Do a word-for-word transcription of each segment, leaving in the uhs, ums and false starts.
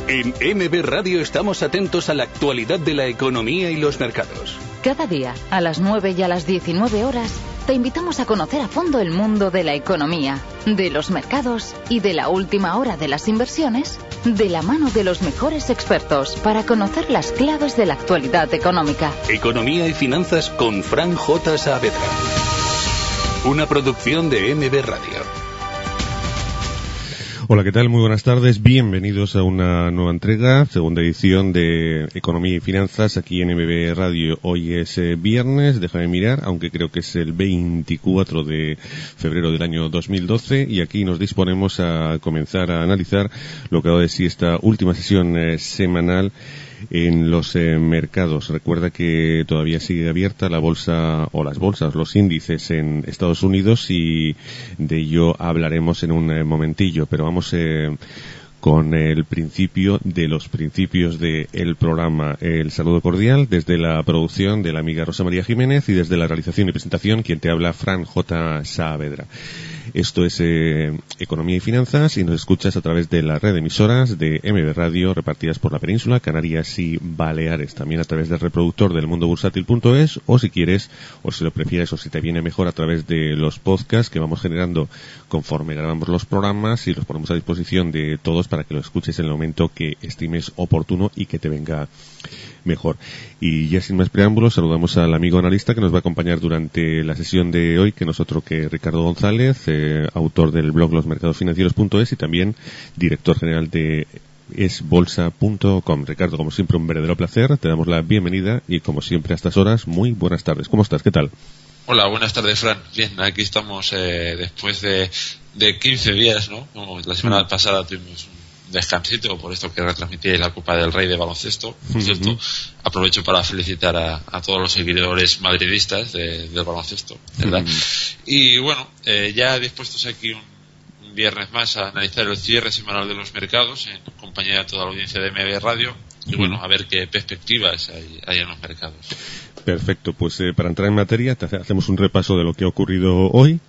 En M B Radio estamos atentos a la actualidad de la economía y los mercados. Cada día, a las nueve y a las diecinueve horas, te invitamos a conocer a fondo el mundo de la economía, de los mercados y de la última hora de las inversiones, de la mano de los mejores expertos para conocer las claves de la actualidad económica. Economía y finanzas con Fran J. Saavedra. Una producción de M B Radio. Hola, ¿qué tal? Muy buenas tardes. Bienvenidos a una nueva entrega, segunda edición de Economía y Finanzas aquí en M B Radio. Hoy es eh, viernes, déjame mirar, aunque creo que es el veinticuatro de febrero del año dos mil doce, y aquí nos disponemos a comenzar a analizar lo que ha dado de sí esta última sesión eh, semanal en los eh, mercados. Recuerda que todavía sigue abierta la bolsa o las bolsas, los índices en Estados Unidos, y de ello hablaremos en un eh, momentillo, pero vamos eh, con el principio de los principios del programa. El saludo cordial desde la producción de la amiga Rosa María Jiménez y desde la realización y presentación quien te habla, Fran J. Saavedra. Esto es eh, Economía y Finanzas y nos escuchas a través de la red de emisoras de M B Radio repartidas por la península, Canarias y Baleares. También a través del reproductor del mundo bursátil punto es, o si quieres, o si lo prefieres, o si te viene mejor, a través de los podcasts que vamos generando conforme grabamos los programas y los ponemos a disposición de todos para que lo escuches en el momento que estimes oportuno y que te venga mejor. Y ya sin más preámbulos, saludamos al amigo analista que nos va a acompañar durante la sesión de hoy, que no es otro que Ricardo González, eh, autor del blog los mercados financieros punto es y también director general de es bolsa punto com. Ricardo, como siempre, un verdadero placer, te damos la bienvenida y como siempre a estas horas, muy buenas tardes. ¿Cómo estás? ¿Qué tal? Hola, buenas tardes, Fran. Bien, aquí estamos eh, después de, de quince días, ¿no? Como la semana mm. pasada tuvimos un descansito por esto que retransmití la Copa del Rey de baloncesto. Por cierto, uh-huh. aprovecho para felicitar a, a todos los seguidores madridistas de, del baloncesto, ¿verdad? Uh-huh. Y bueno, eh, ya dispuestos aquí un, un viernes más a analizar el cierre semanal de los mercados en compañía de toda la audiencia de M B Radio y bueno, a ver qué perspectivas hay, hay en los mercados. Perfecto, pues eh, para entrar en materia te hacemos un repaso de lo que ha ocurrido hoy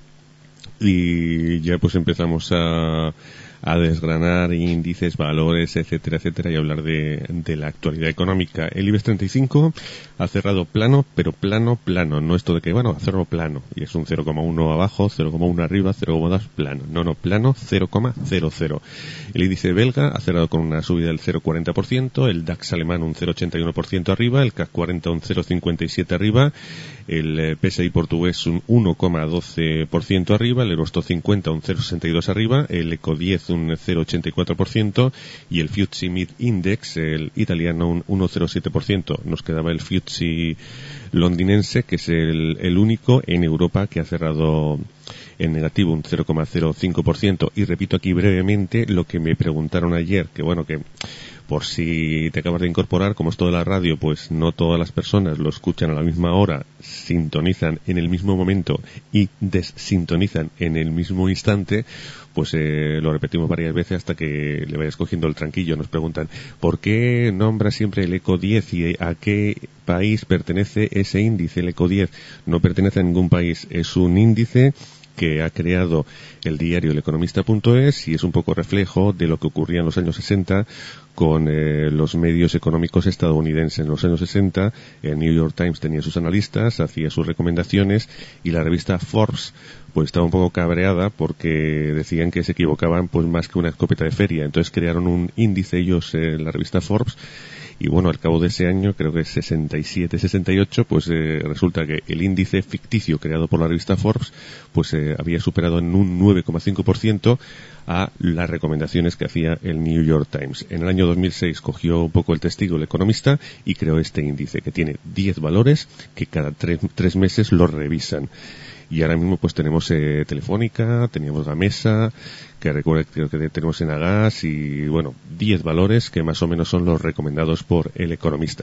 y ya pues empezamos a a desgranar índices, valores, etcétera, etcétera, y hablar de, de la actualidad económica. El IBEX treinta y cinco ha cerrado plano, pero plano, plano. No esto de que, bueno, hacerlo plano, y es un cero coma uno abajo, cero coma uno arriba, cero coma dos plano. No, no, plano, cero coma cero cero. El índice belga ha cerrado con una subida del cero coma cuarenta por ciento, el DAX alemán un cero coma ochenta y uno por ciento arriba, el CAC cuarenta un cero coma cincuenta y siete arriba, el P S I portugués un uno coma doce por ciento arriba, el Eurostoxx cincuenta un cero coma sesenta y dos arriba, el ECO diez un cero coma ochenta y cuatro por ciento y el F T S E Mid Index, el italiano, un uno coma cero siete por ciento. Nos quedaba el F T S E londinense, que es el, el único en Europa que ha cerrado en negativo, un cero coma cero cinco por ciento. Y repito aquí brevemente lo que me preguntaron ayer, que bueno, que por si te acabas de incorporar, como es toda la radio, pues no todas las personas lo escuchan a la misma hora, sintonizan en el mismo momento y desintonizan en el mismo instante, pues eh, lo repetimos varias veces hasta que le vayas cogiendo el tranquillo. Nos preguntan, ¿por qué nombra siempre el ECO diez y a qué país pertenece ese índice? El ECO diez no pertenece a ningún país, es un índice que ha creado el diario El Economista punto es y es un poco reflejo de lo que ocurría en los años sesenta con eh, los medios económicos estadounidenses. En los años sesenta el New York Times tenía sus analistas, hacía sus recomendaciones y la revista Forbes pues estaba un poco cabreada porque decían que se equivocaban pues más que una escopeta de feria. Entonces crearon un índice ellos en eh, la revista Forbes. Y bueno, al cabo de ese año, creo que es sesenta y siete, sesenta y ocho, pues eh, resulta que el índice ficticio creado por la revista Forbes, pues eh, había superado en un nueve coma cinco por ciento a las recomendaciones que hacía el New York Times. En el año dos mil seis cogió un poco el testigo el economista y creó este índice que tiene diez valores que cada tres, tres meses lo revisan. Y ahora mismo pues tenemos eh, Telefónica, teníamos Gamesa, que recuerdo que tenemos en Agas y bueno, diez valores que más o menos son los recomendados por el economista.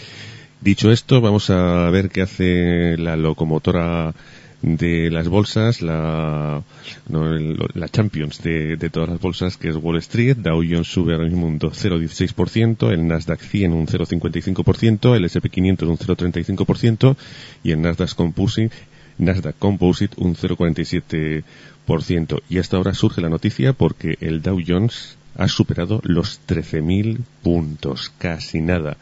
Dicho esto, vamos a ver qué hace la locomotora de las bolsas, la, no, el, la Champions de, de todas las bolsas, que es Wall Street. Dow Jones sube ahora mismo un cero coma dieciséis por ciento, el Nasdaq cien un cero coma cincuenta y cinco por ciento, el ese and pe quinientos un cero coma treinta y cinco por ciento y el Nasdaq Composite Nasdaq Composite un cero coma cuarenta y siete por ciento. Y hasta ahora surge la noticia porque el Dow Jones ha superado los trece mil puntos, casi nada.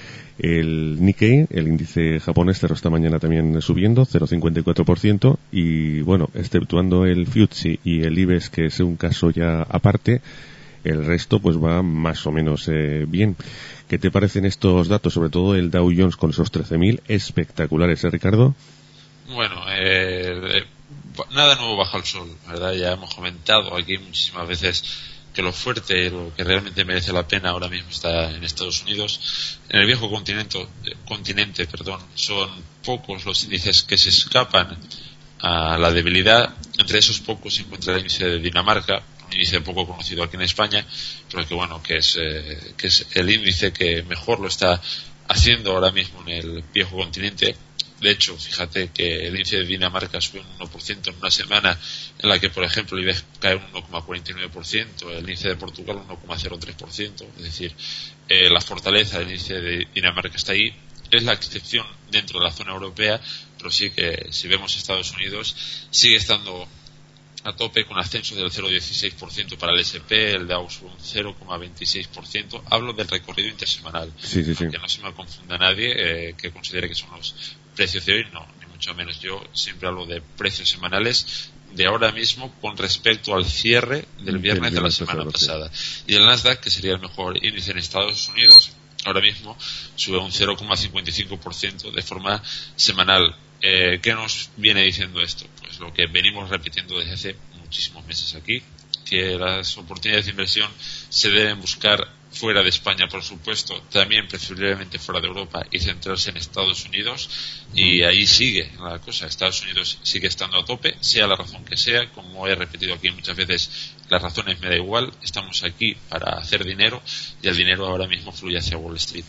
El Nikkei, el índice japonés, cerró esta mañana también subiendo, cero coma cincuenta y cuatro por ciento, y bueno, exceptuando el Futsi y el IBEX, que es un caso ya aparte, el resto pues va más o menos eh, bien. ¿Qué te parecen estos datos? Sobre todo el Dow Jones con esos trece mil, espectaculares, ¿eh, Ricardo? Bueno, eh, nada nuevo bajo el sol, ¿verdad? Ya hemos comentado aquí muchísimas veces que lo fuerte, lo que realmente merece la pena ahora mismo está en Estados Unidos. En el viejo continente, continente, perdón, son pocos los índices que se escapan a la debilidad. Entre esos pocos se encuentra el índice de Dinamarca, un índice poco conocido aquí en España, pero que bueno, que es, eh, que es el índice que mejor lo está haciendo ahora mismo en el viejo continente. De hecho, fíjate que el índice de Dinamarca sube un uno por ciento en una semana en la que, por ejemplo, el IBEX cae un uno coma cuarenta y nueve por ciento, el índice de Portugal un uno coma cero tres por ciento. Es decir, eh, la fortaleza del índice de Dinamarca está ahí. Es la excepción dentro de la zona europea, pero sí que si vemos Estados Unidos sigue estando a tope con ascenso del cero coma dieciséis por ciento para el ese and pe, el Dow un cero coma veintiséis por ciento. Hablo del recorrido intersemanal, sí, sí, sí. que no se me confunda nadie eh, que considere que son los precios de hoy, no, ni mucho menos. Yo siempre hablo de precios semanales de ahora mismo con respecto al cierre del viernes de la semana pasada. Y el Nasdaq, que sería el mejor índice en Estados Unidos, ahora mismo sube un cero coma cincuenta y cinco por ciento de forma semanal. Eh, ¿Qué nos viene diciendo esto? Pues lo que venimos repitiendo desde hace muchísimos meses aquí, que las oportunidades de inversión se deben buscar fuera de España, por supuesto, también preferiblemente fuera de Europa, y centrarse en Estados Unidos. Y ahí sigue la cosa. Estados Unidos sigue estando a tope, sea la razón que sea. Como he repetido aquí muchas veces, las razones me da igual. Estamos aquí para hacer dinero, y el dinero ahora mismo fluye hacia Wall Street.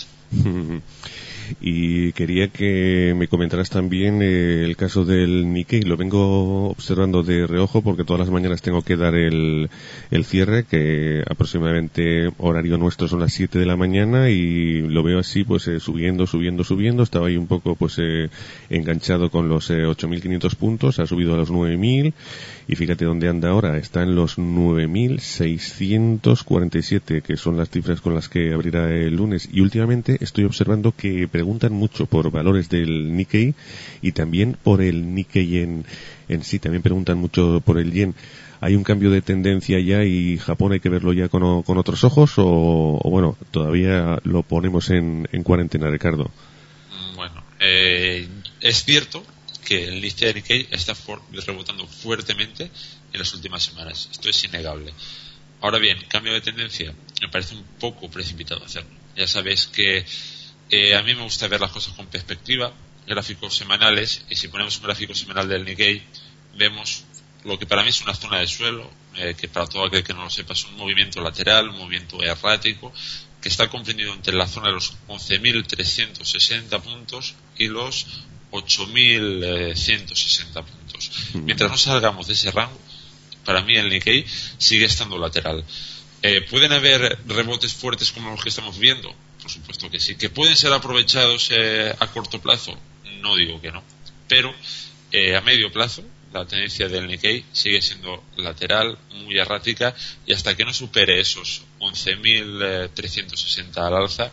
Y quería que me comentaras también eh, el caso del Nikkei. Lo vengo observando de reojo porque todas las mañanas tengo que dar el, el cierre, que aproximadamente horario nuestro son las siete de la mañana, y lo veo así, pues eh, subiendo, subiendo, subiendo. Estaba ahí un poco pues eh, enganchado con los eh, ocho mil quinientos puntos, ha subido a los nueve mil, y fíjate dónde anda ahora. Está en los nueve mil seiscientos cuarenta y siete, que son las cifras con las que abrirá el lunes. Y últimamente estoy observando que preguntan mucho por valores del Nikkei y también por el Nikkei en, en sí. También preguntan mucho por el yen. ¿Hay un cambio de tendencia ya y Japón hay que verlo ya con, con otros ojos, o, o bueno, todavía lo ponemos en, en cuarentena, Ricardo? Bueno, eh, es cierto que el índice de Nikkei está for- rebotando fuertemente en las últimas semanas. Esto es innegable. Ahora bien, cambio de tendencia, me parece un poco precipitado hacerlo. Ya sabéis que Eh, a mí me gusta ver las cosas con perspectiva, gráficos semanales, y si ponemos un gráfico semanal del Nikkei, vemos lo que para mí es una zona de suelo, eh, que para todo aquel que no lo sepa es un movimiento lateral, un movimiento errático, que está comprendido entre la zona de los once mil trescientos sesenta puntos y los ocho mil ciento sesenta puntos. Mientras no salgamos de ese rango, para mí el Nikkei sigue estando lateral. Eh, ¿Pueden haber rebotes fuertes como los que estamos viendo? Por supuesto que sí. ¿Que pueden ser aprovechados eh, a corto plazo? No digo que no. Pero eh, a medio plazo la tendencia del Nikkei sigue siendo lateral, muy errática, y hasta que no supere esos once mil trescientos sesenta al alza,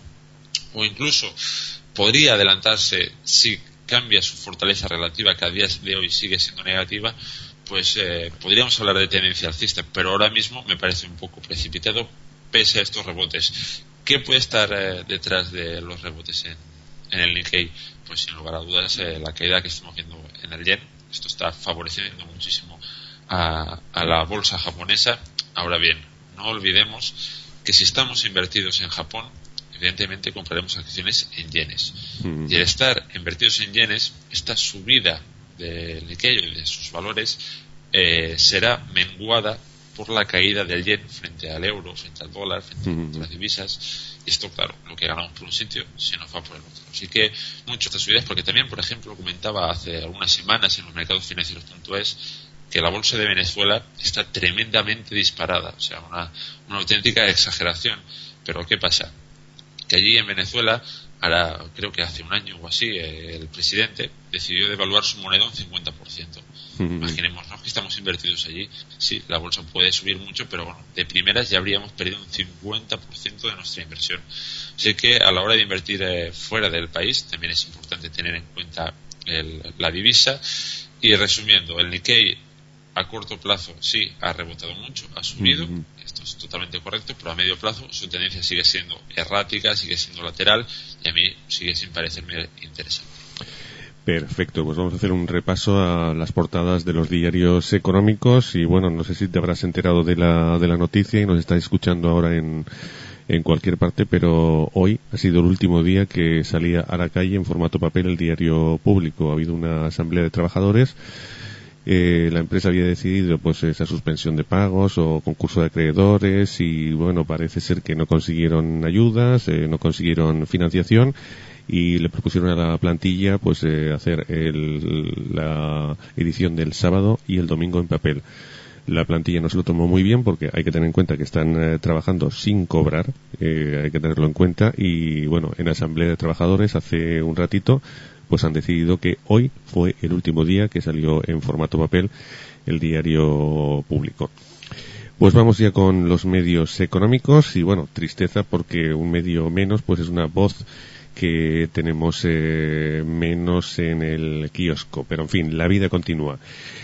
o incluso podría adelantarse si cambia su fortaleza relativa, que a día de hoy sigue siendo negativa, pues eh, podríamos hablar de tendencia alcista, pero ahora mismo me parece un poco precipitado pese a estos rebotes. ¿Qué puede estar eh, detrás de los rebotes en, en el Nikkei? Pues sin lugar a dudas eh, la caída que estamos viendo en el yen. Esto está favoreciendo muchísimo a, a la bolsa japonesa. Ahora bien, no olvidemos que si estamos invertidos en Japón, evidentemente compraremos acciones en yenes. Mm. Y al estar invertidos en yenes, esta subida del Nikkei y de sus valores eh, será menguada por la caída del yen frente al euro, frente al dólar, frente a otras divisas. Y esto, claro, lo que ganamos por un sitio se nos va por el otro. Así que mucho estas subidas, porque también, por ejemplo, comentaba hace algunas semanas en los mercados financieros punto es que la bolsa de Venezuela está tremendamente disparada, o sea, una, una auténtica exageración. Pero ¿qué pasa? Que allí en Venezuela ahora creo que hace un año o así, eh, el presidente decidió devaluar su moneda un cincuenta por ciento. Mm-hmm. Imaginémonos que estamos invertidos allí. Sí, la bolsa puede subir mucho, pero bueno, de primeras ya habríamos perdido un cincuenta por ciento de nuestra inversión. Así que a la hora de invertir eh, fuera del país también es importante tener en cuenta el, la divisa. Y resumiendo, el Nikkei a corto plazo sí ha rebotado mucho, ha subido, mm-hmm. Esto es totalmente correcto, pero a medio plazo su tendencia sigue siendo errática, sigue siendo lateral y a mí sigue sin parecerme interesante. Perfecto, pues vamos a hacer un repaso a las portadas de los diarios económicos y bueno, no sé si te habrás enterado de la, de la noticia y nos estás escuchando ahora en, en cualquier parte, pero hoy ha sido el último día que salía a la calle en formato papel el diario público. Ha habido una asamblea de trabajadores. Eh, la empresa había decidido pues esa suspensión de pagos o concurso de acreedores y bueno, parece ser que no consiguieron ayudas, eh, no consiguieron financiación y le propusieron a la plantilla pues eh, hacer el, la edición del sábado y el domingo en papel. La plantilla no se lo tomó muy bien porque hay que tener en cuenta que están eh, trabajando sin cobrar, eh, hay que tenerlo en cuenta y bueno, en asamblea de trabajadores hace un ratito pues han decidido que hoy fue el último día que salió en formato papel el diario público. Pues vamos ya con los medios económicos y bueno, tristeza porque un medio menos pues es una voz que tenemos eh, menos en el kiosco, pero en fin, la vida continúa.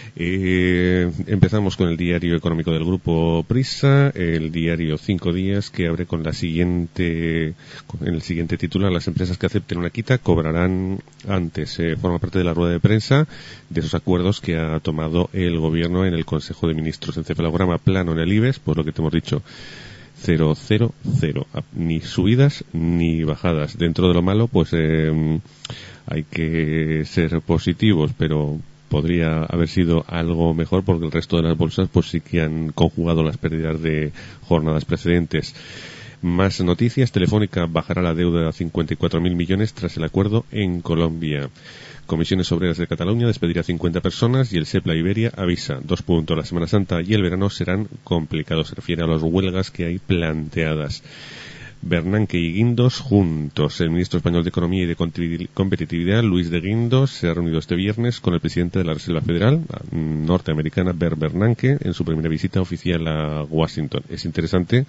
Eh, empezamos con el diario económico del grupo Prisa, el diario Cinco Días, que abre con la siguiente, con el siguiente titular: las empresas que acepten una quita cobrarán antes. Eh, forma parte de la rueda de prensa de esos acuerdos que ha tomado el gobierno en el Consejo de Ministros. Encefalograma plano en el I B E X, pues lo que te hemos dicho, cero, cero, cero, ni subidas ni bajadas. Dentro de lo malo, pues eh, hay que ser positivos, pero podría haber sido algo mejor porque el resto de las bolsas pues sí que han conjugado las pérdidas de jornadas precedentes. Más noticias: Telefónica bajará la deuda a cincuenta y cuatro mil millones tras el acuerdo en Colombia. Comisiones Obreras de Cataluña despedirá cincuenta personas y el SEPLA Iberia avisa, dos puntos, la Semana Santa y el verano serán complicados. Se refiere a las huelgas que hay planteadas. Bernanke y Guindos juntos. El ministro español de Economía y de Competitividad, Luis de Guindos, se ha reunido este viernes con el presidente de la Reserva Federal norteamericana, Bert Bernanke, en su primera visita oficial a Washington. Es interesante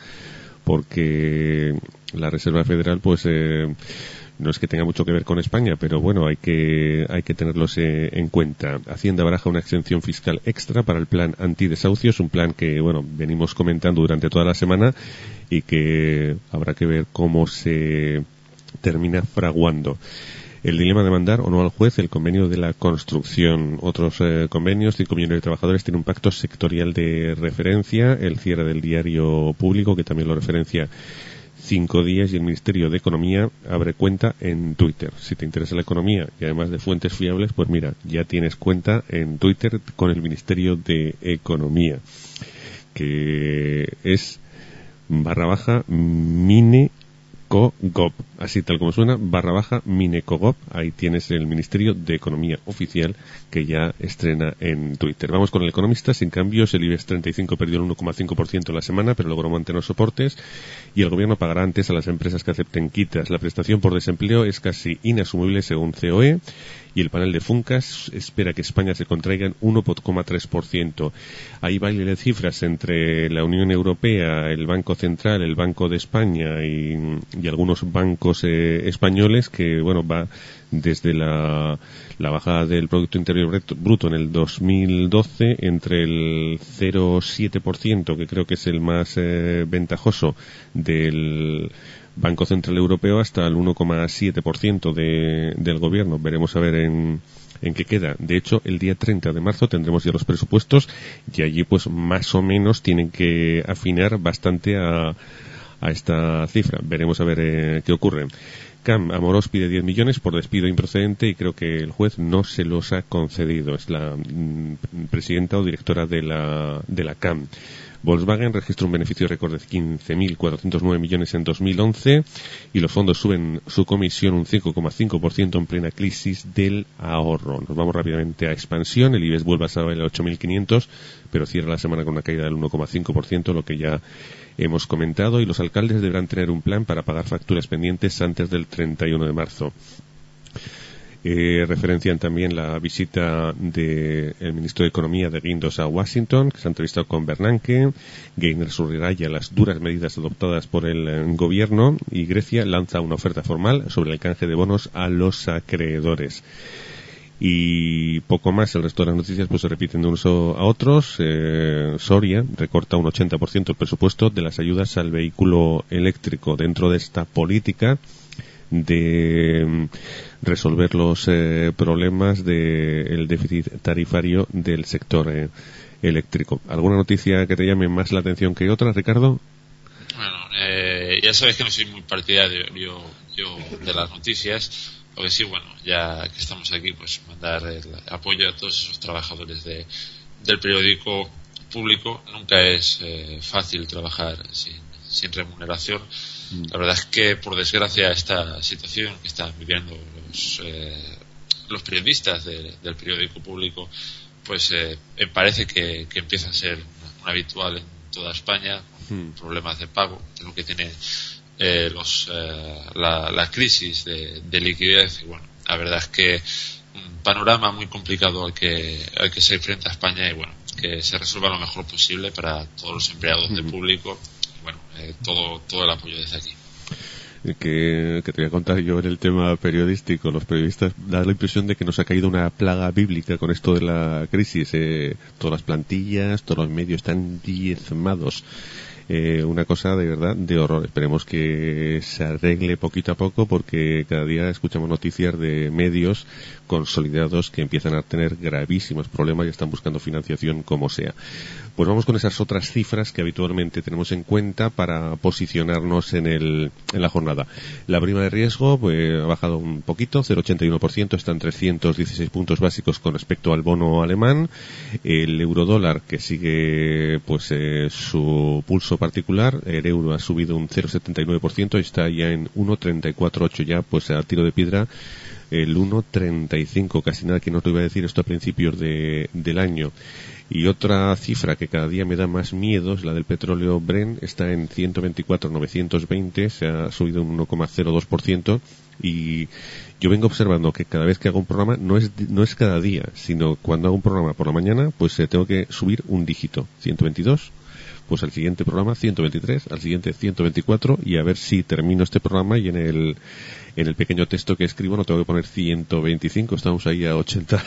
porque la Reserva Federal, pues, eh, no es que tenga mucho que ver con España, pero bueno, hay que hay que tenerlos eh, en cuenta. Hacienda baraja una exención fiscal extra para el plan antidesahucios, un plan que, bueno, venimos comentando durante toda la semana y que habrá que ver cómo se termina fraguando. El dilema de mandar o no al juez el convenio de la construcción. Otros eh, convenios, cinco millones de trabajadores, tiene un pacto sectorial de referencia. El cierre del diario público, que también lo referencia Cinco Días, y el Ministerio de Economía abre cuenta en Twitter. Si te interesa la economía y además de fuentes fiables, pues mira, ya tienes cuenta en Twitter con el Ministerio de Economía, que es barra baja mine Cogop, así tal como suena, barra baja Minecogop. Ahí tienes el Ministerio de Economía oficial que ya estrena en Twitter. Vamos con el Economista. Sin cambios, el IBEX treinta y cinco perdió el uno coma cinco por ciento la semana, pero logró mantener soportes, y el gobierno pagará antes a las empresas que acepten quitas. La prestación por desempleo es casi inasumible según C O E, y el panel de Funcas espera que España se contraiga en uno coma tres por ciento. Hay baile de cifras entre la Unión Europea, el Banco Central, el Banco de España y, y algunos bancos eh, españoles, que bueno, va desde la, la bajada del Producto Interior Bruto en el dos mil doce entre el cero coma siete por ciento, que creo que es el más eh, ventajoso del Banco Central Europeo, hasta el uno coma siete por ciento de, del gobierno. Veremos a ver en, en qué queda. De hecho, el día treinta de marzo tendremos ya los presupuestos y allí pues más o menos tienen que afinar bastante a, a esta cifra. Veremos a ver eh, qué ocurre. C A M, Amorós pide diez millones por despido improcedente y creo que el juez no se los ha concedido. Es la mm, presidenta o directora de la, de la C A M. Volkswagen registra un beneficio récord de quince mil cuatrocientos nueve millones en dos mil once y los fondos suben su comisión un cinco coma cinco por ciento en plena crisis del ahorro. Nos vamos rápidamente a expansión. El IBEX vuelve a saber el ocho mil quinientos, pero cierra la semana con una caída del uno coma cinco por ciento, lo que ya hemos comentado, y los alcaldes deberán tener un plan para pagar facturas pendientes antes del treinta y uno de marzo. Eh, referencian también la visita del ministro de Economía de Guindos a Washington, que se ha entrevistado con Bernanke. Geithner subraya las duras medidas adoptadas por el eh, gobierno, y Grecia lanza una oferta formal sobre el canje de bonos a los acreedores. Y poco más. El resto de las noticias pues se repiten de unos a otros. Eh, Soria recorta un ochenta por ciento el presupuesto de las ayudas al vehículo eléctrico dentro de esta política de resolver los eh, problemas del déficit tarifario del sector eh, eléctrico. ¿Alguna noticia que te llame más la atención que otra, Ricardo? Bueno, eh, ya sabes que no soy muy partidario yo, yo de las noticias. Lo que sí, bueno, ya que estamos aquí, pues mandar el apoyo a todos esos trabajadores de, del periódico público. Nunca es eh, fácil trabajar sin, sin remuneración. La verdad es que, por desgracia, esta situación que están viviendo los, eh, los periodistas de, del periódico público, pues eh, me parece que, que empieza a ser una habitual en toda España, con problemas de pago, que es lo que tiene eh, los, eh, la, la crisis de, de liquidez. Y bueno, la verdad es que un panorama muy complicado al que, al que se enfrenta España, y bueno, que se resuelva lo mejor posible para todos los empleados del público. Bueno, eh, todo todo el apoyo desde aquí. Que, que te voy a contar yo en el tema periodístico. Los periodistas dan la impresión de que nos ha caído una plaga bíblica con esto de la crisis. Eh, todas las plantillas, todos los medios están diezmados. Eh, una cosa de verdad de horror. Esperemos que se arregle poquito a poco, porque cada día escuchamos noticias de medios consolidados que empiezan a tener gravísimos problemas y están buscando financiación como sea. Pues vamos con esas otras cifras que habitualmente tenemos en cuenta para posicionarnos en el en la jornada. La prima de riesgo pues ha bajado un poquito, cero coma ochenta y uno por ciento, está en trescientos dieciséis puntos básicos con respecto al bono alemán. El eurodólar, que sigue pues eh, su pulso particular, el euro ha subido un cero coma setenta y nueve por ciento y está ya en uno coma treinta y cuatro ocho, ya pues a tiro de piedra el uno coma treinta y cinco, casi nada que no te iba a decir esto a principios de, del año. Y otra cifra que cada día me da más miedo es la del petróleo Brent, está en ciento veinticuatro mil novecientos veinte, se ha subido un uno coma cero dos por ciento, y yo vengo observando que cada vez que hago un programa, no es no es cada día, sino cuando hago un programa por la mañana, pues eh, tengo que subir un dígito, ciento veintidós, pues al siguiente programa ciento veintitrés, al siguiente ciento veinticuatro, y a ver si termino este programa y en el en el pequeño texto que escribo no tengo que poner ciento veinticinco, estamos ahí a ochenta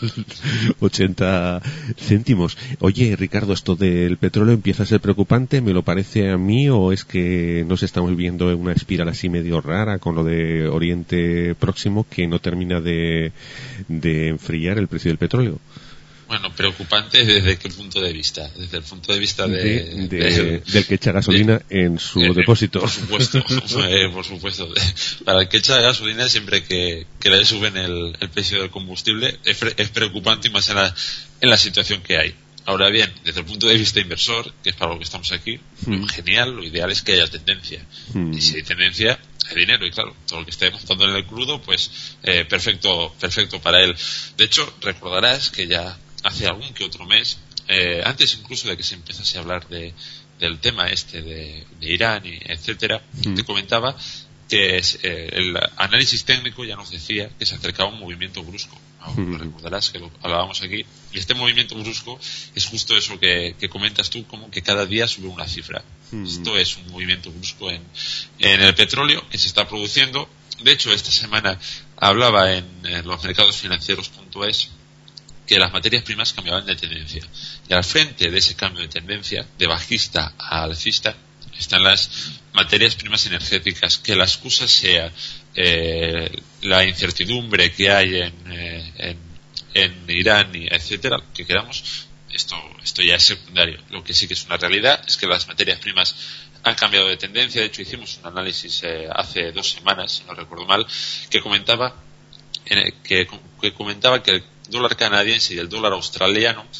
ochenta céntimos. Oye, Ricardo, esto del petróleo empieza a ser preocupante, ¿me lo parece a mí, o es que nos estamos viviendo en una espiral así medio rara con lo de Oriente Próximo que no termina de, de enfriar el precio del petróleo? Bueno, preocupante ¿desde qué punto de vista? Desde el punto de vista de, de, de, de del que echa gasolina de, en su de, depósito. Por supuesto, eh, por supuesto. Para el que echa gasolina, siempre que, que le suben el, el precio del combustible, es, es preocupante, y más en la, en la situación que hay. Ahora bien, desde el punto de vista inversor, que es para lo que estamos aquí, mm. lo genial, lo ideal es que haya tendencia. Mm. Y si hay tendencia, hay dinero, y claro, todo lo que esté montando en el crudo, pues eh, perfecto, perfecto para él. De hecho, recordarás que ya hace algún que otro mes, eh, antes incluso de que se empezase a hablar de, del tema este de, de Irán y etcétera, mm. te comentaba que es, eh, el análisis técnico ya nos decía que se acercaba un movimiento brusco. ¿No? Mm. Lo recordarás que lo hablábamos aquí, y este movimiento brusco es justo eso que, que comentas tú, como que cada día sube una cifra. Mm. Esto es un movimiento brusco en, en el petróleo que se está produciendo. De hecho, esta semana hablaba en, en los mercados financieros punto es que las materias primas cambiaban de tendencia, y al frente de ese cambio de tendencia, de bajista a alcista, están las materias primas energéticas. Que la excusa sea eh, la incertidumbre que hay en, eh, en, en Irán y etcétera, lo que queramos, esto, esto ya es secundario. Lo que sí que es una realidad es que las materias primas han cambiado de tendencia. De hecho, hicimos un análisis eh, hace dos semanas, si no recuerdo mal, que comentaba en el, que, que comentaba que el dólar canadiense y el dólar australiano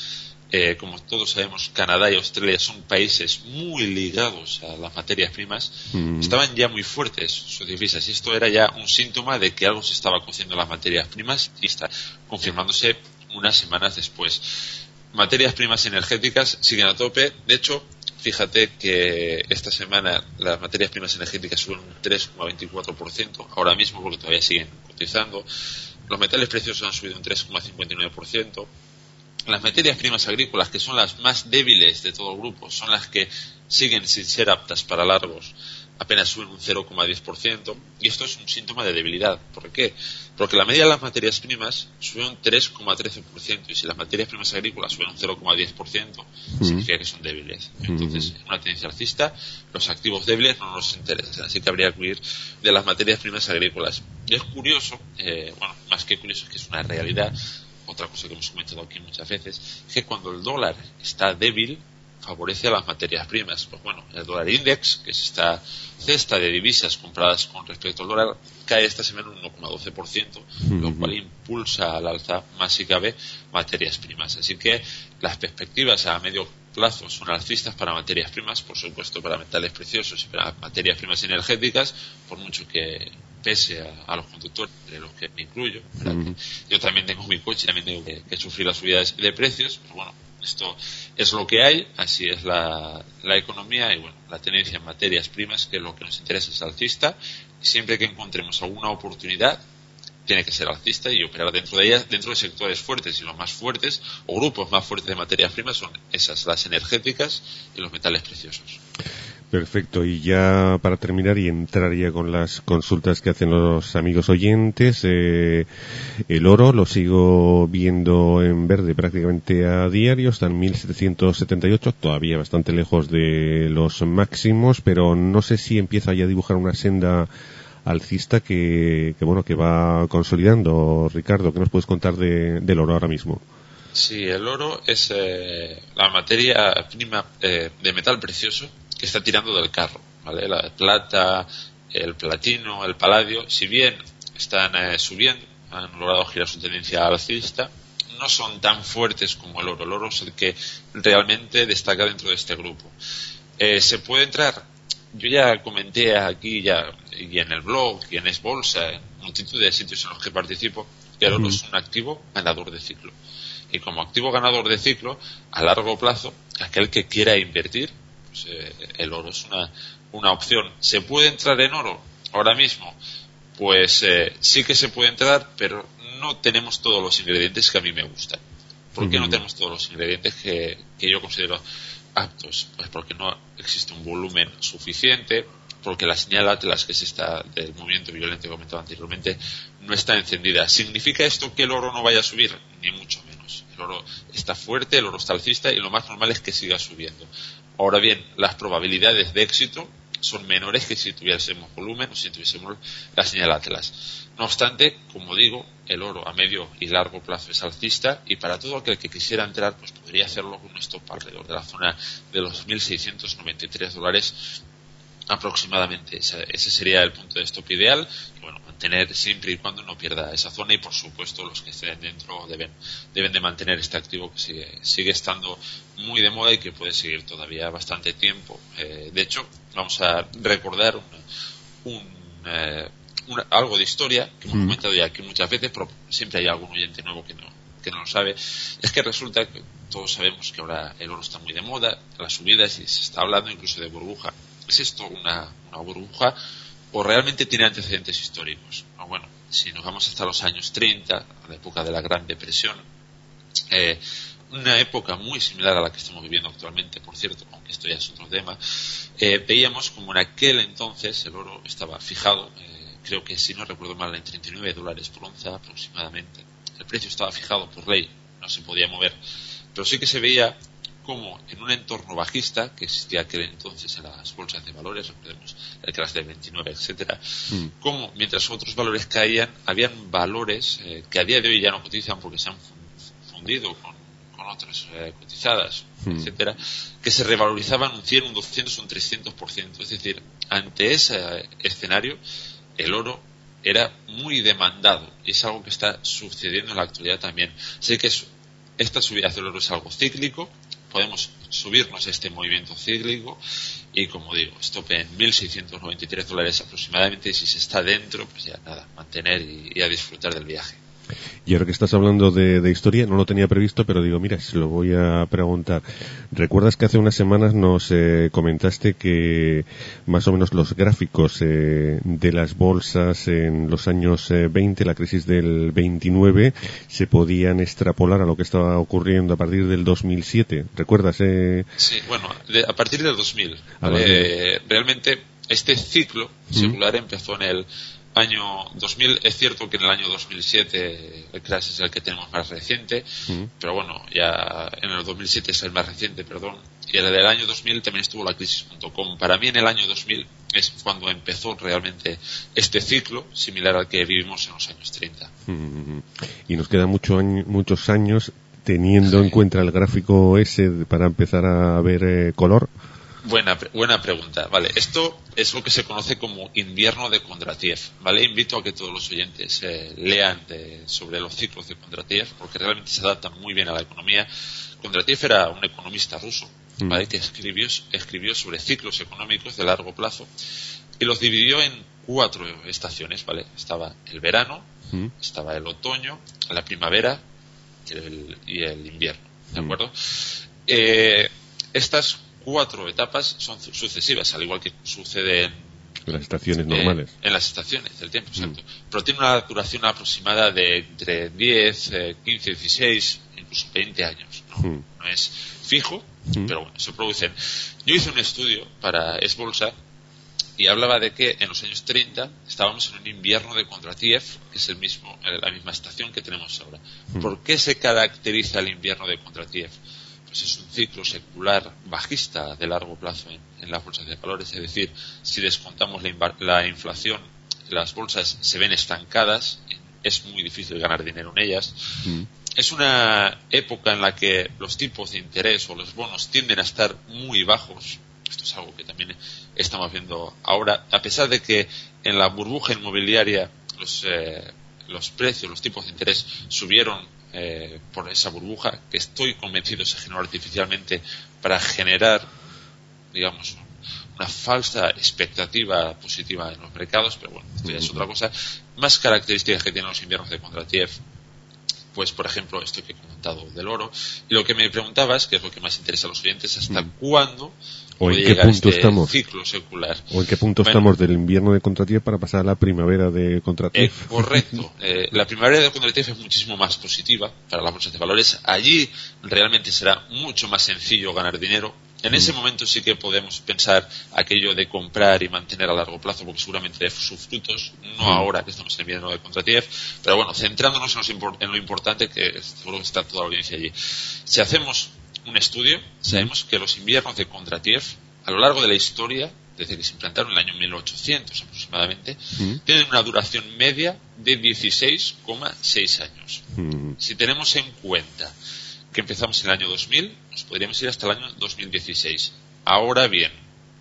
Eh, como todos sabemos, Canadá y Australia son países muy ligados a las materias primas, mm. estaban ya muy fuertes sus divisas, y esto era ya un síntoma de que algo se estaba cociendo en las materias primas, y está confirmándose unas semanas después. Materias primas energéticas siguen a tope. De hecho, fíjate que esta semana las materias primas energéticas suben un tres coma veinticuatro por ciento, ahora mismo, porque todavía siguen cotizando. Los metales preciosos han subido un tres coma cincuenta y nueve por ciento. Las materias primas agrícolas, que son las más débiles de todo el grupo, son las que siguen sin ser aptas para largos, apenas suben un cero coma diez por ciento, y esto es un síntoma de debilidad. ¿Por qué? Porque la media de las materias primas sube un tres coma trece por ciento, y si las materias primas agrícolas suben un cero coma diez por ciento, mm. significa que son débiles. Entonces, en una tendencia alcista, los activos débiles no nos interesan, así que habría que huir de las materias primas agrícolas. Y es curioso, eh, bueno, más que curioso, es que es una realidad. Otra cosa que hemos comentado aquí muchas veces es que cuando el dólar está débil, favorece a las materias primas. Pues bueno, el dólar index, que es esta cesta de divisas compradas con respecto al dólar, cae esta semana un uno coma doce por ciento, lo cual impulsa al alza, más si cabe, materias primas. Así que las perspectivas a medio plazo son alcistas para materias primas, por supuesto para metales preciosos y para materias primas energéticas, por mucho que pese a, a los conductores, de los que me incluyo. Uh-huh. Yo también tengo mi coche, también tengo que, que sufrir las subidas de precios, pero bueno, esto es lo que hay, así es la, la economía, y bueno, la tendencia en materias primas, que es lo que nos interesa, es alcista, y siempre que encontremos alguna oportunidad, tiene que ser alcista y operar dentro de ellas, dentro de sectores fuertes, y los más fuertes, o grupos más fuertes de materias primas, son esas, las energéticas y los metales preciosos. Perfecto, y ya para terminar y entrar ya con las consultas que hacen los amigos oyentes, eh, el oro lo sigo viendo en verde prácticamente a diario, está en mil setecientos setenta y ocho, todavía bastante lejos de los máximos, pero no sé si empieza ya a dibujar una senda alcista que, que bueno, que va consolidando. Ricardo, ¿qué nos puedes contar de, del oro ahora mismo? Sí, el oro es eh, la materia prima eh, de metal precioso que está tirando del carro, ¿vale? La plata, el platino, el paladio, si bien están eh, subiendo, han logrado girar su tendencia alcista, no son tan fuertes como el oro. El oro es el que realmente destaca dentro de este grupo. Eh, se puede entrar, yo ya comenté aquí ya y en el blog y en Es Bolsa, en multitud de sitios en los que participo, que el oro es un activo ganador de ciclo. Y como activo ganador de ciclo, a largo plazo, aquel que quiera invertir, pues, eh, el oro es una, una opción. ¿Se puede entrar en oro ahora mismo? Pues eh, sí que se puede entrar, pero no tenemos todos los ingredientes que a mí me gustan. ¿Por qué uh-huh. no tenemos todos los ingredientes que, que yo considero aptos? Pues porque no existe un volumen suficiente, porque la señal Atlas, que es esta del movimiento violento que comentaba anteriormente, no está encendida. ¿Significa esto que el oro no vaya a subir? Ni mucho menos. El oro está fuerte, el oro está alcista, y lo más normal es que siga subiendo. Ahora bien, las probabilidades de éxito son menores que si tuviésemos volumen o si tuviésemos la señal Atlas. No obstante, como digo, el oro a medio y largo plazo es alcista, y para todo aquel que quisiera entrar, pues podría hacerlo con un stop alrededor de la zona de los mil seiscientos noventa y tres dólares aproximadamente. Ese, ese sería el punto de stop ideal, que bueno, mantener siempre y cuando no pierda esa zona, y por supuesto los que estén dentro deben deben de mantener este activo, que sigue sigue estando muy de moda y que puede seguir todavía bastante tiempo. Eh, de hecho, vamos a recordar una, un, eh, una, algo de historia que hemos comentado ya aquí muchas veces, pero siempre hay algún oyente nuevo que no que no lo sabe. Es que resulta que todos sabemos que ahora el oro está muy de moda, las subidas, y se está hablando incluso de burbuja. ¿Es esto una, una burbuja o realmente tiene antecedentes históricos? Ah, bueno, si nos vamos hasta los años treinta, a la época de la Gran Depresión, eh, una época muy similar a la que estamos viviendo actualmente, por cierto, aunque esto ya es otro tema, eh, veíamos como en aquel entonces el oro estaba fijado, eh, creo que si no recuerdo mal, en treinta y nueve dólares por onza aproximadamente. El precio estaba fijado por ley, no se podía mover, pero sí que se veía como en un entorno bajista que existía aquel entonces en las bolsas de valores, recordemos el crash del veintinueve, etcétera, mm. como mientras otros valores caían, habían valores eh, que a día de hoy ya no cotizan porque se han fundido con, con otras eh, cotizadas, mm. etcétera, que se revalorizaban un cien, un doscientos, un trescientos por ciento. Es decir, ante ese escenario, el oro era muy demandado, y es algo que está sucediendo en la actualidad también. Así que es esta subida hacia el euro es algo cíclico, podemos subirnos este movimiento cíclico y, como digo, stop en mil seiscientos noventa y tres dólares aproximadamente, y si se está dentro, pues ya nada, mantener y, y a disfrutar del viaje. Y ahora que estás hablando de, de historia, no lo tenía previsto, pero digo, mira, se lo voy a preguntar. ¿Recuerdas que hace unas semanas nos eh, comentaste que más o menos los gráficos eh, de las bolsas en los años eh, veinte, la crisis del veintinueve, se podían extrapolar a lo que estaba ocurriendo a partir del dos mil siete? ¿Recuerdas? Eh? Sí, bueno, de, a partir del dos mil. ¿Vale? Eh, realmente este ciclo secular ¿Mm? empezó en el año dos mil. Es cierto que en el año dos mil siete el crash es el que tenemos más reciente, uh-huh. pero bueno, ya en el dos mil siete es el más reciente, perdón, y el del año dos mil también estuvo la crisis punto com. Para mí en el año dos mil es cuando empezó realmente este ciclo, similar al que vivimos en los años treinta. Uh-huh. Y nos quedan mucho año, muchos años teniendo sí. en cuenta el gráfico ese para empezar a ver eh, color. Buena, buena pregunta. Vale, esto es lo que se conoce como invierno de Kondratiev. Vale, invito a que todos los oyentes eh, lean de, sobre los ciclos de Kondratiev, porque realmente se adaptan muy bien a la economía. Kondratiev era un economista ruso, ¿vale? que escribió, escribió sobre ciclos económicos de largo plazo y los dividió en cuatro estaciones. Vale, estaba el verano, mm. estaba el otoño, la primavera y el, y el invierno. ¿De acuerdo? Mm. Eh, estas cuatro etapas son sucesivas, al igual que sucede en las estaciones normales. En, en las estaciones del tiempo, exacto. Mm. Pero tiene una duración aproximada de entre diez, quince, dieciséis, incluso veinte años. No, mm. no es fijo, mm. pero bueno, se producen. Yo hice un estudio para Es Bolsa y hablaba de que en los años treinta estábamos en un invierno de Kondratiev, que es el mismo, la misma estación que tenemos ahora. Mm. ¿Por qué se caracteriza el invierno de Kondratiev? Pues es un ciclo secular bajista de largo plazo en, en las bolsas de valores, es decir, si descontamos la, la inflación, las bolsas se ven estancadas, es muy difícil ganar dinero en ellas. Mm. Es una época en la que los tipos de interés o los bonos tienden a estar muy bajos. Esto es algo que también estamos viendo ahora, a pesar de que en la burbuja inmobiliaria los, eh, los precios, los tipos de interés subieron Eh, por esa burbuja que estoy convencido se generó artificialmente para generar, digamos, una falsa expectativa positiva en los mercados, pero bueno, esto ya es otra cosa. Más características que tienen los inviernos de Kondratiev, pues por ejemplo esto que he comentado del oro, y lo que me preguntabas, que es lo que más interesa a los oyentes, hasta mm. cuándo o en qué punto este estamos ciclo secular, o en qué punto bueno, estamos del invierno de Kondratiev para pasar a la primavera de Kondratiev. Eh, correcto, eh, la primavera de Kondratiev es muchísimo más positiva para las bolsas de valores. Allí realmente será mucho más sencillo ganar dinero. En ese momento sí que podemos pensar aquello de comprar y mantener a largo plazo, porque seguramente dé sus frutos, no mm. ahora que estamos en el invierno de Kondratiev, pero bueno, centrándonos en, los, en lo importante, que seguro que está toda la audiencia allí. Si hacemos un estudio, sabemos que los inviernos de Kondratiev, a lo largo de la historia, desde que se implantaron en el año mil ochocientos aproximadamente, mm. tienen una duración media de dieciséis coma seis años. Mm. Si tenemos en cuenta que empezamos en el año dos mil, nos podríamos ir hasta el año dos mil dieciséis. Ahora bien,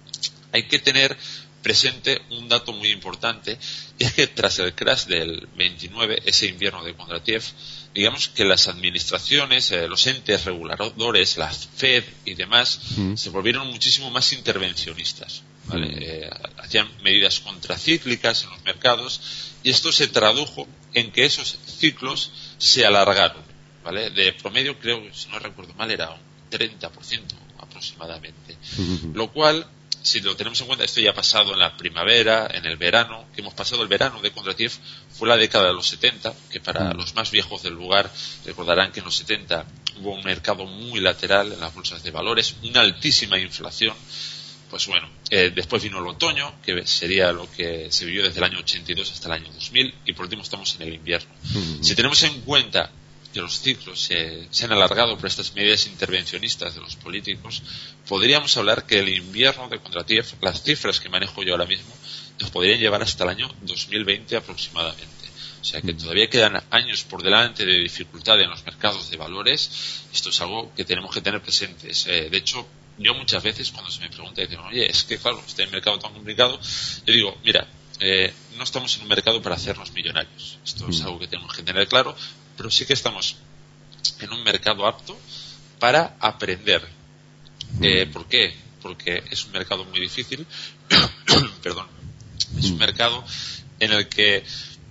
hay que tener presente un dato muy importante, y es que tras el crash del veintinueve, ese invierno de Kondratiev, digamos que las administraciones, eh, los entes reguladores, la Fed y demás, mm. se volvieron muchísimo más intervencionistas, ¿vale? Mm. Eh, hacían medidas contracíclicas en los mercados, y esto se tradujo en que esos ciclos se alargaron. ¿Vale? De promedio, creo que si no recuerdo mal, era un treinta por ciento aproximadamente. Uh-huh. Lo cual, si lo tenemos en cuenta, esto ya ha pasado en la primavera, en el verano, que hemos pasado el verano de Kondratiev, fue la década de los setenta, que para uh-huh. los más viejos del lugar recordarán que en los setenta hubo un mercado muy lateral en las bolsas de valores, una altísima inflación. Pues bueno, eh, después vino el otoño, que sería lo que se vivió desde el año ochenta y dos hasta el año dos mil, y por último estamos en el invierno. Uh-huh. Si tenemos en cuenta que los ciclos se, se han alargado por estas medidas intervencionistas de los políticos, podríamos hablar que el invierno de Kondratiev, las cifras que manejo yo ahora mismo, nos podrían llevar hasta el año dos mil veinte aproximadamente. O sea que todavía quedan años por delante de dificultad en los mercados de valores. Esto es algo que tenemos que tener presentes. Eh, de hecho, yo muchas veces cuando se me pregunta, dicen, oye, es que claro, está el mercado tan complicado, yo digo, mira, eh, no estamos en un mercado para hacernos millonarios. Esto es algo que tenemos que tener claro, pero sí que estamos en un mercado apto para aprender. Eh, ¿Por qué? Porque es un mercado muy difícil, perdón, es un mercado en el que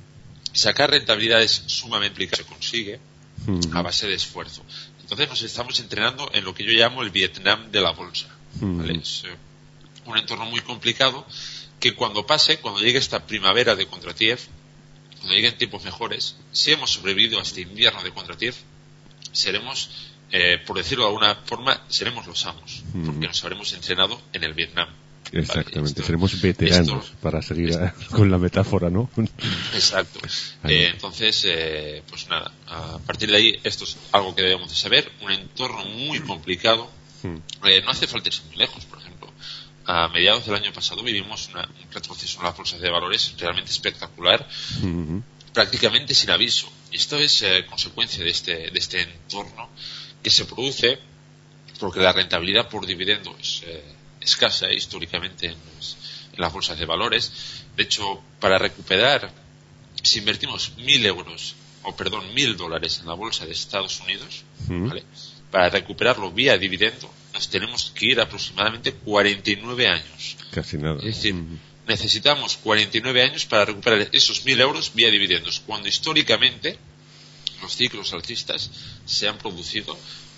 sacar rentabilidad es sumamente complicado, se consigue a base de esfuerzo. Entonces nos estamos entrenando en lo que yo llamo el Vietnam de la bolsa, ¿vale? Es eh, un entorno muy complicado que cuando pase, cuando llegue esta primavera de Kondratiev, cuando lleguen tiempos mejores, si hemos sobrevivido a este invierno de Kondratiev, seremos, eh, por decirlo de alguna forma, seremos los amos, mm. porque nos habremos entrenado en el Vietnam. Exactamente, vale, esto, seremos veteranos, esto, para seguir esto, a, con la metáfora, ¿no? Exacto. Eh, entonces, eh, pues nada, a partir de ahí, esto es algo que debemos de saber, un entorno muy complicado, mm. eh, no hace falta irse muy lejos, por ejemplo. A mediados del año pasado vivimos una, un retroceso en las bolsas de valores realmente espectacular, mm-hmm. prácticamente sin aviso. Y esto es eh, consecuencia de este, de este entorno que se produce porque la rentabilidad por dividendo es eh, escasa históricamente en, los, en las bolsas de valores. De hecho, para recuperar, si invertimos mil euros, o perdón, mil dólares en la bolsa de Estados Unidos, mm-hmm. ¿vale? Para recuperarlo vía dividendo, nos tenemos que ir aproximadamente cuarenta y nueve años. Casi nada. Es decir, mm. necesitamos cuarenta y nueve años para recuperar esos mil euros vía dividendos, cuando históricamente los ciclos alcistas se han producido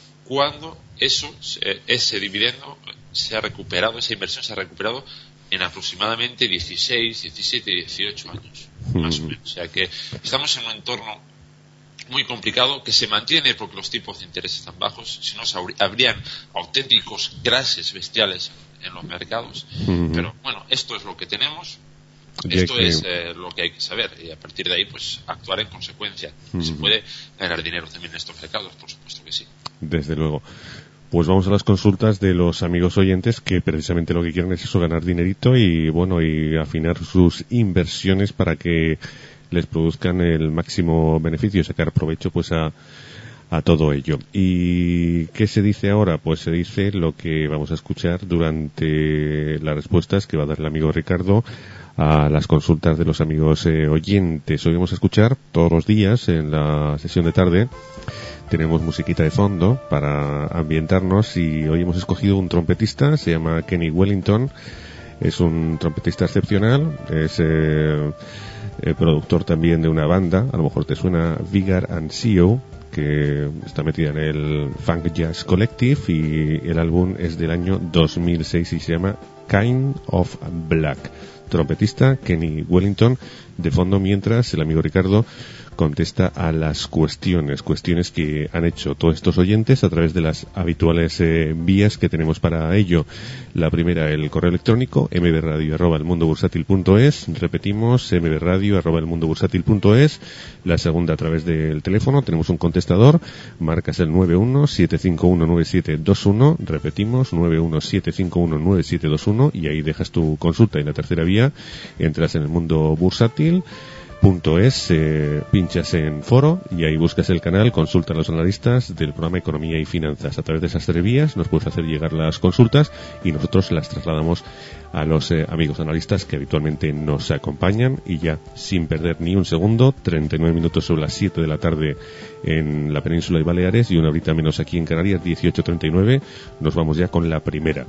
cuando eso, ese dividendo se ha recuperado, esa inversión se ha recuperado en aproximadamente dieciséis, diecisiete, dieciocho años, mm. más o menos. O sea que estamos en un entorno muy complicado que se mantiene porque los tipos de interés están bajos, si no habrían auténticos crashes bestiales en los mercados, uh-huh. pero bueno, esto es lo que tenemos, esto que... es eh, lo que hay que saber y a partir de ahí pues actuar en consecuencia. Uh-huh. Se puede ganar dinero también en estos mercados, por supuesto que sí. Desde luego. Pues vamos a las consultas de los amigos oyentes que precisamente lo que quieren es eso, ganar dinerito y bueno, y afinar sus inversiones para que les produzcan el máximo beneficio y sacar provecho pues a, a todo ello. ¿Y qué se dice ahora? Pues se dice lo que vamos a escuchar durante las respuestas que va a dar el amigo Ricardo a las consultas de los amigos eh, oyentes. Hoy vamos a escuchar todos los días en la sesión de tarde. Tenemos musiquita de fondo para ambientarnos y hoy hemos escogido un trompetista, se llama Kenny Wellington. Es un trompetista excepcional, es eh, el productor también de una banda, a lo mejor te suena, Vigar and C E O, que está metida en el Funk Jazz Collective y el álbum es del año dos mil seis y se llama Kind of Black. Trompetista Kenny Wellington de fondo mientras el amigo Ricardo contesta a las cuestiones, cuestiones que han hecho todos estos oyentes a través de las habituales eh, vías que tenemos para ello. La primera, el correo electrónico, mbradio arroba elmundobursátil punto es, repetimos, mbradio arroba elmundobursátil punto es. La segunda, a través del teléfono, tenemos un contestador, marcas el nueve uno siete cinco uno nueve siete dos uno, repetimos, nueve uno siete cinco uno nueve siete dos uno, y ahí dejas tu consulta. Y la tercera vía, entras en el mundo bursátil Punto es, eh, pinchas en foro y ahí buscas el canal, consulta a los analistas del programa Economía y Finanzas. A través de esas tres vías nos puedes hacer llegar las consultas y nosotros las trasladamos a los eh, amigos analistas que habitualmente nos acompañan. Y ya, sin perder ni un segundo, treinta y nueve minutos sobre las siete de la tarde en la península y Baleares y una horita menos aquí en Canarias, dieciocho treinta y nueve, nos vamos ya con la primera.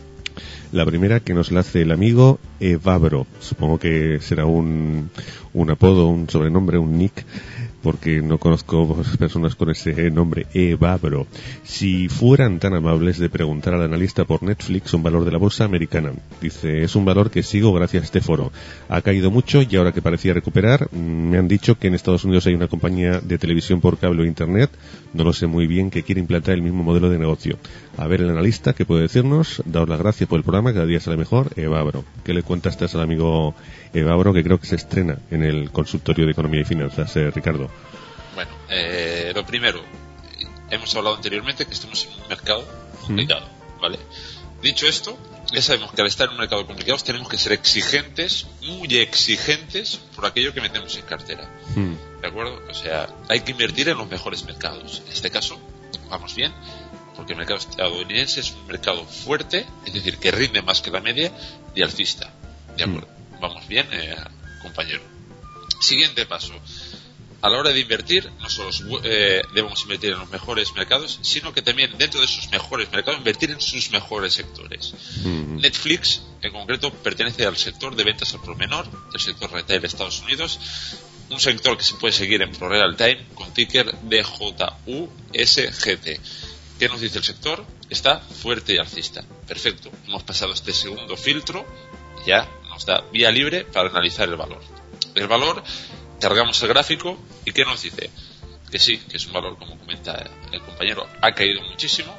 La primera que nos la hace el amigo Evabro. Supongo que será un, un apodo, un sobrenombre, un nick, porque no conozco personas con ese nombre, Evabro. Si fueran tan amables de preguntar al analista por Netflix un valor de la bolsa americana. Dice, es un valor que sigo gracias a este foro. Ha caído mucho y ahora que parecía recuperar, me han dicho que en Estados Unidos hay una compañía de televisión por cable o internet, no lo sé muy bien, que quiere implantar el mismo modelo de negocio. A ver el analista, ¿qué puede decirnos? Daos las gracias por el programa, cada día sale mejor. Evabro. ¿Qué le cuentas al amigo Evabro, que creo que se estrena en el consultorio de Economía y Finanzas, eh, Ricardo? Bueno, eh, lo primero, hemos hablado anteriormente que estamos en un mercado complicado, ¿Mm? ¿vale? Dicho esto, ya sabemos que al estar en un mercado complicado tenemos que ser exigentes, muy exigentes por aquello que metemos en cartera, ¿Mm? ¿de acuerdo? O sea, hay que invertir en los mejores mercados. En este caso, vamos bien, porque el mercado estadounidense es un mercado fuerte, es decir, que rinde más que la media y alcista. ¿De acuerdo? Mm. Vamos bien, eh, compañero. Siguiente paso. a la hora de invertir, no solo eh, debemos invertir en los mejores mercados, sino que también dentro de esos mejores mercados invertir en sus mejores sectores. Mm. Netflix, en concreto, pertenece al sector de ventas al por menor, del sector retail de Estados Unidos, un sector que se puede seguir en ProReal Time con ticker D J U S G T. ¿Qué nos dice el sector? Está fuerte y alcista. Perfecto. Hemos pasado este segundo filtro, ya nos da vía libre para analizar el valor. El valor, cargamos el gráfico y ¿qué nos dice? Que sí, que es un valor, como comenta el compañero, ha caído muchísimo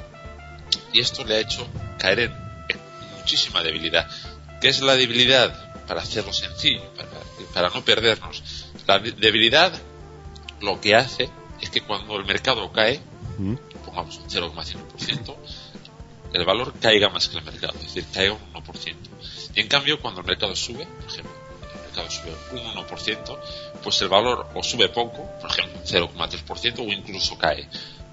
y esto le ha hecho caer en, en muchísima debilidad. ¿Qué es la debilidad? Para hacerlo sencillo, para, para no perdernos. La debilidad lo que hace es que cuando el mercado cae, pongamos un cero coma cinco por ciento, el valor caiga más que el mercado, es decir, caiga un uno por ciento. Y en cambio, cuando el mercado sube, por ejemplo, sube un uno por ciento, pues el valor o sube poco, por ejemplo un cero coma tres por ciento, o incluso cae.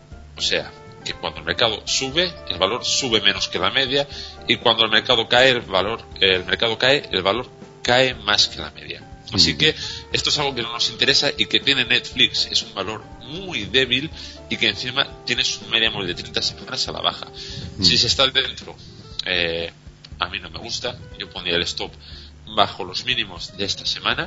O sea, que cuando el mercado sube, el valor sube menos que la media, y cuando el mercado cae, el valor el mercado cae, el valor cae más que la media. Así que esto es algo que no nos interesa y que tiene Netflix, es un valor muy débil y que encima tiene su media móvil de treinta semanas a la baja. Si se está dentro, eh, a mí no me gusta, yo pondría el stop bajo los mínimos de esta semana,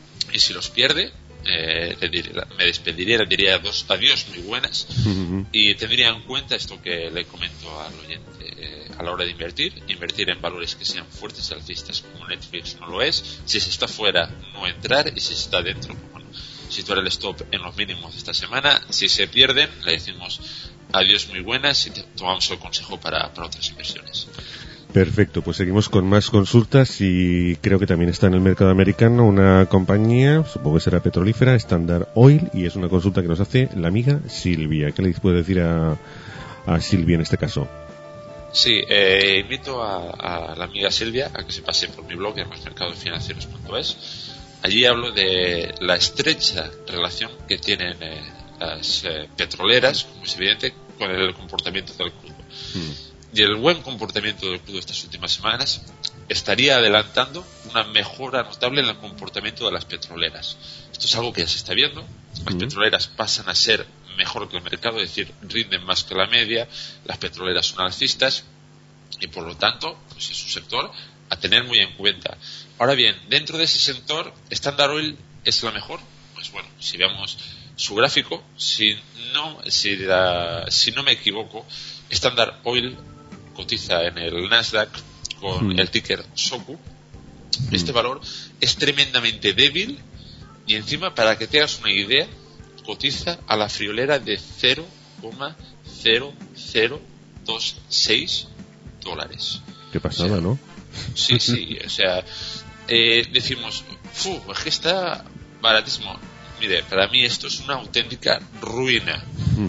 y si los pierde, eh, le diría, me despediría, le diría dos adiós muy buenas, uh-huh. y tendría en cuenta esto que le comento al oyente, eh, a la hora de invertir, invertir en valores que sean fuertes y alcistas, como Netflix no lo es. Si se está fuera, no entrar, y si se está dentro, bueno, situar el stop en los mínimos de esta semana. Si se pierden, le decimos adiós muy buenas y tomamos el consejo para, para otras inversiones. Perfecto, pues seguimos con más consultas y creo que también está en el mercado americano una compañía, supongo que será petrolífera, Standard Oil, y es una consulta que nos hace la amiga Silvia. ¿Qué le puede decir a, a Silvia en este caso? Sí, eh, invito a, a la amiga Silvia a que se pase por mi blog en los mercados financieros punto es. Allí hablo de la estrecha relación que tienen eh, las eh, petroleras, como es evidente, con el comportamiento del crudo. Hmm. Y el buen comportamiento del crudo estas últimas semanas estaría adelantando una mejora notable en el comportamiento de las petroleras. Esto es algo que ya se está viendo. Las mm. petroleras pasan a ser mejor que el mercado, es decir, rinden más que la media. Las petroleras son alcistas y por lo tanto, pues es un sector a tener muy en cuenta. Ahora bien, dentro de ese sector, Standard Oil es la mejor. Pues bueno, si vemos su gráfico, si no, si, la, si no me equivoco, Standard Oil cotiza en el Nasdaq con mm. el ticker S O C U. Mm. Este valor es tremendamente débil y encima, para que te hagas una idea, cotiza a la friolera de cero coma cero cero dos seis dólares. Qué pasada, o sea, ¿no? Sí, sí, o sea, eh, decimos, ¡fu! Es que está baratísimo. Mire, para mí esto es una auténtica ruina,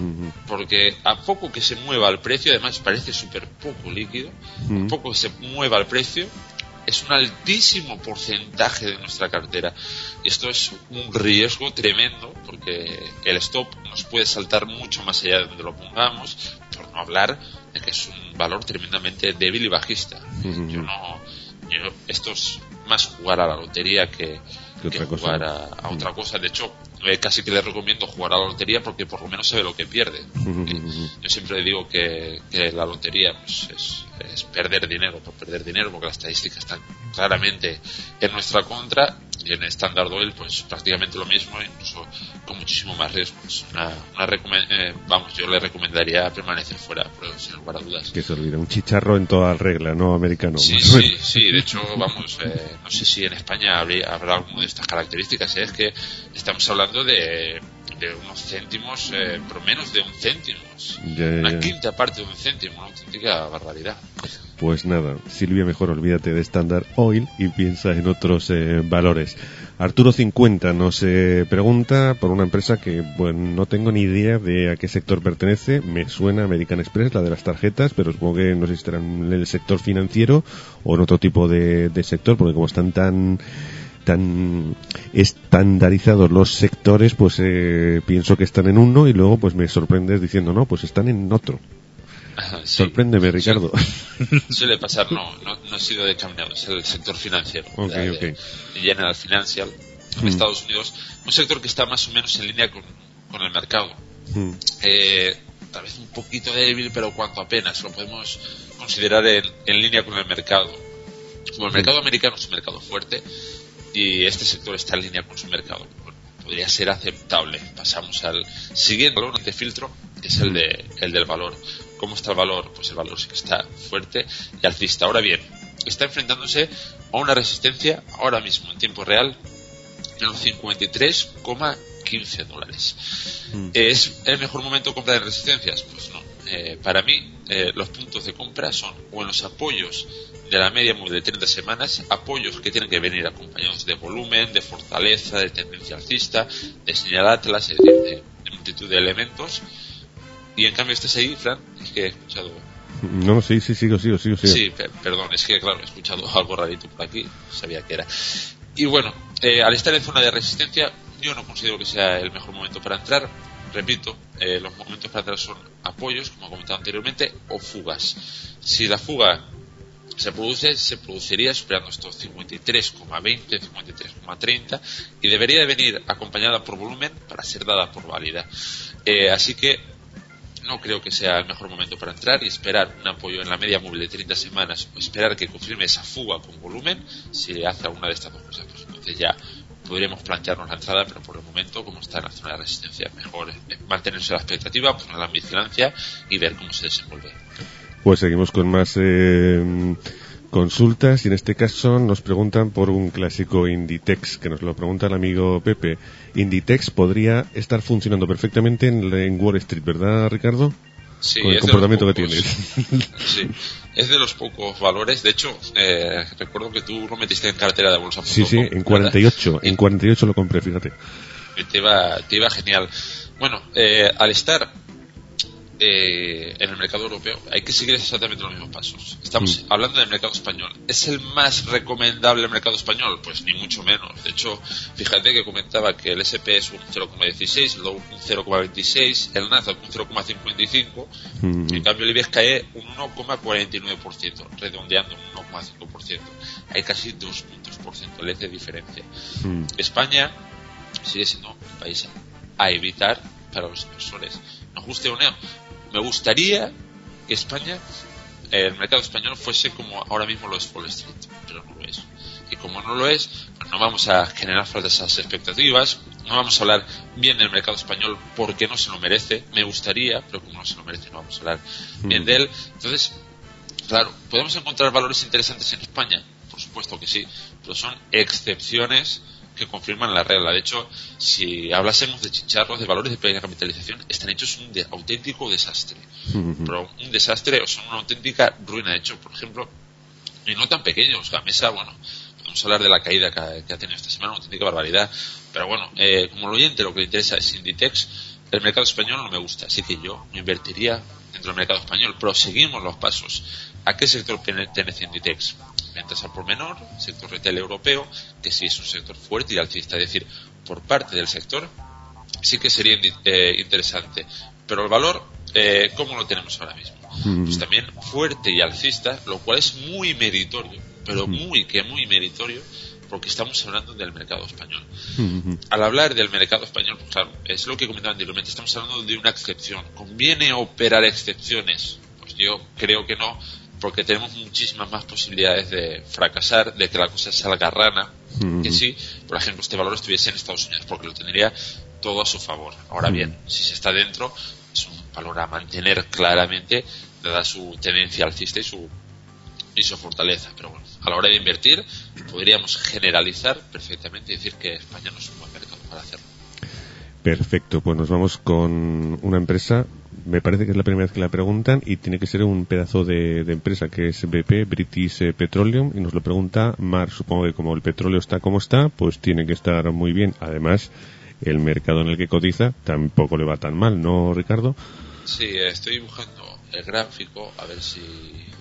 porque a poco que se mueva el precio, además parece súper poco líquido, a poco que se mueva el precio, es un altísimo porcentaje de nuestra cartera. Y esto es un riesgo tremendo, porque el stop nos puede saltar mucho más allá de donde lo pongamos, por no hablar de que es un valor tremendamente débil y bajista. Yo no, yo, esto es más jugar a la lotería que... que jugar a, a otra cosa. De hecho, eh, casi que le recomiendo jugar a la lotería porque por lo menos sabe lo que pierde. Eh, yo siempre digo que, que la lotería pues, es, es perder dinero por perder dinero, porque las estadísticas están claramente en nuestra contra, y en Standard Oil pues prácticamente lo mismo, incluso con muchísimo más riesgos. Una, una recomen- eh, vamos, yo le recomendaría permanecer fuera, pero sin lugar a dudas. Que se olvida, un chicharro en toda regla, ¿no? Americano. Sí, sí, sí, de hecho, vamos, eh, no sé si en España habría, habrá alguna de estas características, ¿eh? Es que estamos hablando de, de unos céntimos, eh, por menos de un céntimo, ya, ya, una ya. quinta parte de un céntimo, una auténtica barbaridad. Pues nada, Silvia, mejor olvídate de Standard Oil y piensa en otros eh, valores. Arturo cincuenta nos eh, pregunta por una empresa que, bueno, no tengo ni idea de a qué sector pertenece. Me suena American Express, la de las tarjetas, pero supongo que no sé si estará en el sector financiero o en otro tipo de, de sector, porque como están tan tan estandarizados los sectores, pues eh, pienso que están en uno y luego pues me sorprendes diciendo, no, pues están en otro. Sí, sorpréndeme, Ricardo. Suele, suele pasar, no, no, no ha sido determinado, es el sector financiero, okay, de, okay. de General Financial, en mm. Estados Unidos, un sector que está más o menos en línea con, con el mercado. Mm. Eh, tal vez un poquito débil, pero cuanto apenas, lo podemos considerar en, en línea con el mercado. Como el mercado mm. americano es un mercado fuerte y este sector está en línea con su mercado, bueno, podría ser aceptable. Pasamos al siguiente valor de filtro, que es el, de, el del valor. ¿Cómo está el valor? Pues el valor sí que está fuerte y alcista. Ahora bien, está enfrentándose a una resistencia ahora mismo en tiempo real en los cincuenta y tres coma quince dólares. Mm. ¿Es el mejor momento de comprar en resistencias? Pues no. Eh, para mí, eh, los puntos de compra son o en los apoyos de la media móvil de treinta semanas, apoyos que tienen que venir acompañados de volumen, de fortaleza, de tendencia alcista, de señal Atlas, es decir, de, de multitud de elementos. Y en cambio estás ahí, Fran, es que he escuchado... No, sí, sí, sigo, sigo, sigo, sigo. Sí, per- perdón, es que claro, he escuchado algo rarito por aquí, sabía que era. Y bueno, eh, al estar en zona de resistencia, yo no considero que sea el mejor momento para entrar. Repito, eh, los momentos para entrar son apoyos, como he comentado anteriormente, o fugas. Si la fuga se produce, se produciría superando estos cincuenta y tres coma veinte, cincuenta y tres coma treinta y debería de venir acompañada por volumen para ser dada por válida. Eh, así que no creo que sea el mejor momento para entrar y esperar un apoyo en la media móvil de treinta semanas o esperar que confirme esa fuga con volumen. Si hace alguna de estas dos cosas, pues entonces ya podríamos plantearnos la entrada, pero por el momento, como está en la zona de resistencia, mejor mantenerse la expectativa, poner la vigilancia y ver cómo se desenvuelve. Pues seguimos con más eh, consultas y en este caso nos preguntan por un clásico Inditex, que nos lo pregunta el amigo Pepe. Inditex podría estar funcionando perfectamente en, en Wall Street, ¿verdad, Ricardo? Sí, con el es comportamiento de que pocos, tienes. Sí, es de los pocos valores. De hecho, eh, recuerdo que tú lo metiste en cartera de bolsa. Sí, sí, en cuarenta y ocho, en cuarenta y ocho lo compré, fíjate. Te iba, te iba genial. Bueno, eh, al estar eh, en el mercado europeo hay que seguir exactamente los mismos pasos. Estamos mm. hablando del mercado español. ¿Es el más recomendable el mercado español? Pues ni mucho menos. De hecho, fíjate que comentaba que el ese pe es un cero coma dieciséis, el Dow un cero coma veintiséis, el Nasdaq un cero coma cincuenta y cinco, mm. en cambio el IBEX cae un uno coma cuarenta y nueve por ciento, redondeando un uno coma cinco por ciento. Hay casi dos puntos por ciento de diferencia. Mm. España sigue siendo un país a evitar para los inversores. Nos guste o no, me gustaría que España, el mercado español, fuese como ahora mismo lo es Wall Street, pero no lo es. Y como no lo es, pues no vamos a generar falsas expectativas, no vamos a hablar bien del mercado español porque no se lo merece. Me gustaría, pero como no se lo merece, no vamos a hablar mm. bien de él. Entonces, claro, ¿podemos encontrar valores interesantes en España? Por supuesto que sí, pero son excepciones que confirman la regla. De hecho, si hablásemos de chicharros, de valores de pequeña capitalización, están hechos un de, auténtico desastre. Uh-huh. Pero un desastre o son una auténtica ruina. De hecho, por ejemplo, y no tan pequeños, Gamesa, bueno, podemos hablar de la caída que, que ha tenido esta semana, una auténtica barbaridad. Pero bueno, eh, como el oyente lo que le interesa es Inditex, el mercado español no me gusta, así que yo me invertiría dentro del mercado español. Pero seguimos los pasos. ¿A qué sector pertenece Inditex? Ventas al por menor, sector retail europeo, que sí es un sector fuerte y alcista, es decir, por parte del sector sí que sería eh, interesante, pero el valor, eh, ¿cómo lo tenemos ahora mismo? Mm. Pues también fuerte y alcista, lo cual es muy meritorio, pero mm. muy, que muy meritorio, porque estamos hablando del mercado español. Mm-hmm. Al hablar del mercado español, pues claro, es lo que comentaba anteriormente, estamos hablando de una excepción. ¿Conviene operar excepciones? Pues yo creo que no, porque tenemos muchísimas más posibilidades de fracasar, de que la cosa salga rana, mm. que si, por ejemplo, este valor estuviese en Estados Unidos, porque lo tendría todo a su favor. Ahora mm. bien, si se está dentro, es un valor a mantener claramente, dada su tendencia alcista y su, y su fortaleza. Pero bueno, a la hora de invertir, podríamos generalizar perfectamente y decir que España no es un buen mercado para hacerlo. Perfecto, pues nos vamos con una empresa. Me parece que es la primera vez que la preguntan y tiene que ser un pedazo de, de empresa que es B P, British Petroleum, y nos lo pregunta Mar. Supongo que como el petróleo está como está, pues tiene que estar muy bien. Además, el mercado en el que cotiza tampoco le va tan mal, ¿no, Ricardo? Sí, estoy buscando el gráfico a ver si...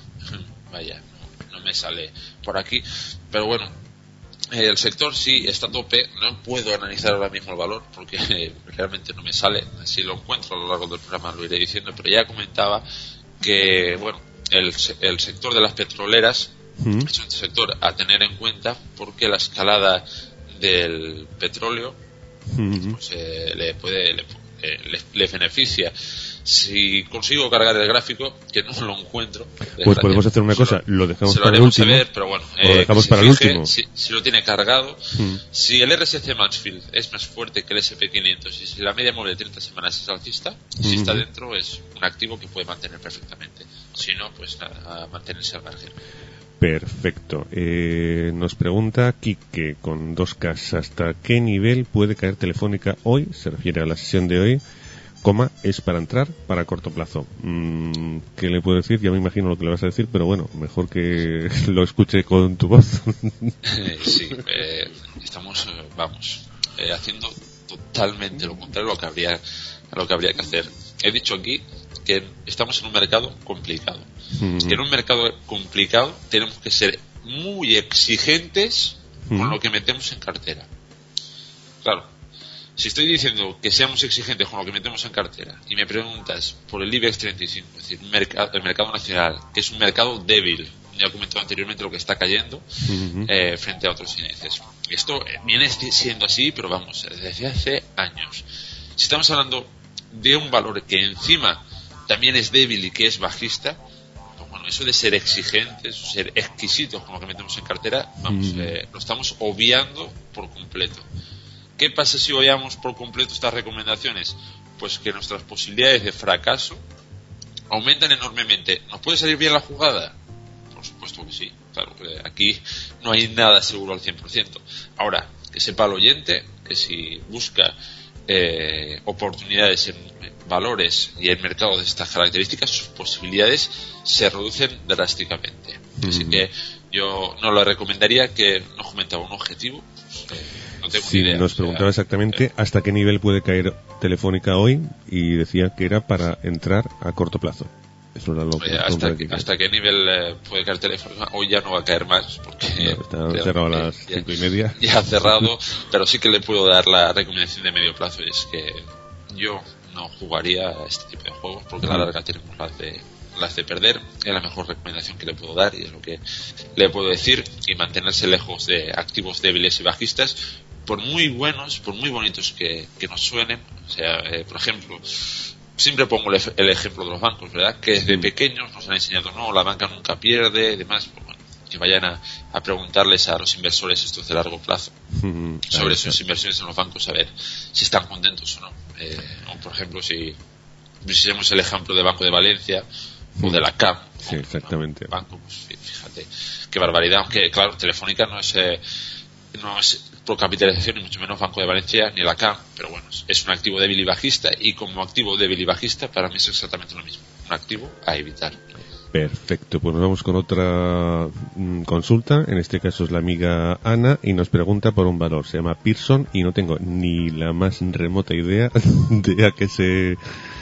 Vaya, no, no me sale por aquí, pero bueno, el sector sí está a tope. No puedo analizar ahora mismo el valor porque eh, realmente no me sale. Si lo encuentro a lo largo del programa lo iré diciendo, pero ya comentaba que bueno, el, el sector de las petroleras mm. es un sector a tener en cuenta porque la escalada del petróleo, Uh-huh. pues eh, le puede le, eh, le, le beneficia. Si consigo cargar el gráfico, que no lo encuentro, pues podemos hacer una cosa, lo, lo dejamos se lo para el último. Saber, pero bueno, o lo eh, dejamos si para el fije, último. Si, si lo tiene cargado, uh-huh. si el R S C Mansfield es más fuerte que el ese and pe quinientos y si la media móvil de treinta semanas es alcista, uh-huh. si está dentro es un activo que puede mantener perfectamente. Si no, pues nada, a mantenerse al margen. Perfecto. Eh, nos pregunta Quique con dos K, ¿hasta qué nivel puede caer Telefónica hoy? Se refiere a la sesión de hoy, coma, es para entrar para corto plazo. Mm, ¿Qué le puedo decir? Ya me imagino lo que le vas a decir, pero bueno, mejor que lo escuche con tu voz. eh, sí, eh, estamos, eh, vamos, eh, haciendo totalmente lo contrario a lo que habría, a lo que habría que hacer. He dicho aquí que estamos en un mercado complicado. Mm. En un mercado complicado tenemos que ser muy exigentes mm. con lo que metemos en cartera. Claro, si estoy diciendo que seamos exigentes con lo que metemos en cartera y me preguntas por el IBEX treinta y cinco, es decir, mercado, el mercado nacional, que es un mercado débil, ya he comentado anteriormente lo que está cayendo mm-hmm. eh, frente a otros índices. Esto viene siendo así, pero vamos, desde hace años. Si estamos hablando de un valor que encima también es débil y que es bajista, pues bueno, eso de ser exigentes, ser exquisitos con lo que metemos en cartera, vamos, mm. eh, lo estamos obviando por completo. ¿Qué pasa si obviamos por completo estas recomendaciones? Pues que nuestras posibilidades de fracaso aumentan enormemente. ¿Nos puede salir bien la jugada? Por supuesto que sí. Claro, eh, aquí no hay nada seguro al cien por ciento. Ahora, que sepa el oyente que si busca eh, oportunidades en valores y en mercados de estas características, sus posibilidades se reducen drásticamente. Mm-hmm. Así que yo no le recomendaría que nos comentaba un objetivo. Pues, eh, no tengo sí, idea. nos preguntaba exactamente eh, hasta qué nivel puede caer Telefónica hoy y decía que era para entrar a corto plazo. Eso era lo que eh, hasta, que, hasta qué nivel eh, puede caer Telefónica. Hoy ya no va a caer más porque no, está cerrado a las ya, cinco y media. Ya ha cerrado, pero sí que le puedo dar la recomendación de medio plazo, y es que yo no jugaría a este tipo de juegos porque a la larga tenemos las de las de perder. Es la mejor recomendación que le puedo dar y es lo que le puedo decir, y mantenerse lejos de activos débiles y bajistas, por muy buenos, por muy bonitos que, que nos suenen. O sea, eh, por ejemplo, siempre pongo el, el ejemplo de los bancos, ¿verdad? Que desde pequeños nos han enseñado, no, la banca nunca pierde y demás. Pues bueno, que vayan a, a preguntarles a los inversores estos de largo plazo mm, sobre sus inversiones en los bancos, a ver si están contentos o no. Eh, o por ejemplo, si visitemos el ejemplo de Banco de Valencia mm. o de la C A M, sí, o, exactamente. ¿no? Banco, pues, fíjate qué barbaridad. Aunque claro, Telefónica no es eh, no es por capitalización ni mucho menos Banco de Valencia ni la C A M, pero bueno, es un activo débil y bajista, y como activo débil y bajista para mí es exactamente lo mismo, un activo a evitar. Perfecto, pues nos vamos con otra mm, consulta. En este caso es la amiga Ana y nos pregunta por un valor. Se llama Pearson y no tengo ni la más remota idea de a qué se,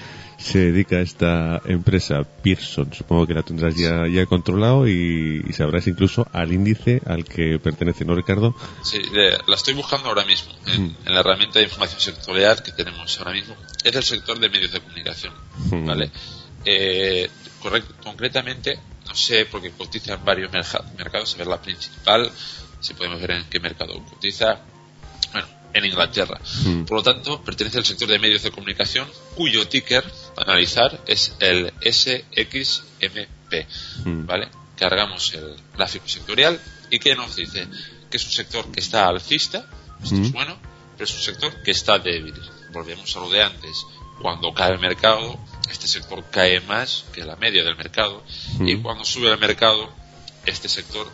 se dedica esta empresa Pearson. Supongo que la tendrás ya, ya controlado y, y sabrás incluso al índice al que pertenece, ¿no, Ricardo? Sí, de, la estoy buscando ahora mismo en, mm. en la herramienta de información sectorial que tenemos ahora mismo. Es el sector de medios de comunicación, mm. ¿vale? Eh, correcto, concretamente, no sé, porque cotiza en varios mercados, a ver la principal, si podemos ver en qué mercado cotiza, bueno, en Inglaterra. Mm. Por lo tanto, pertenece al sector de medios de comunicación, cuyo ticker, para analizar, es el ese equis eme pe, mm. ¿vale? Cargamos el gráfico sectorial y que nos dice que es un sector que está alcista, esto mm. es bueno, pero es un sector que está débil. Volvemos a lo de antes. Cuando cae el mercado, este sector cae más que la media del mercado, mm. y cuando sube el mercado, este sector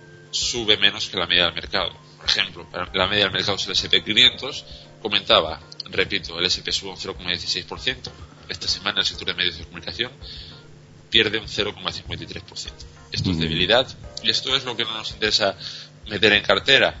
sube menos que la media del mercado. Por ejemplo, la media del mercado es el ese and pe quinientos, comentaba, repito, el ese and pe sube un cero coma dieciséis por ciento, esta semana el sector de medios de comunicación pierde un cero coma cincuenta y tres por ciento. Esto mm. es debilidad, y esto es lo que no nos interesa meter en cartera.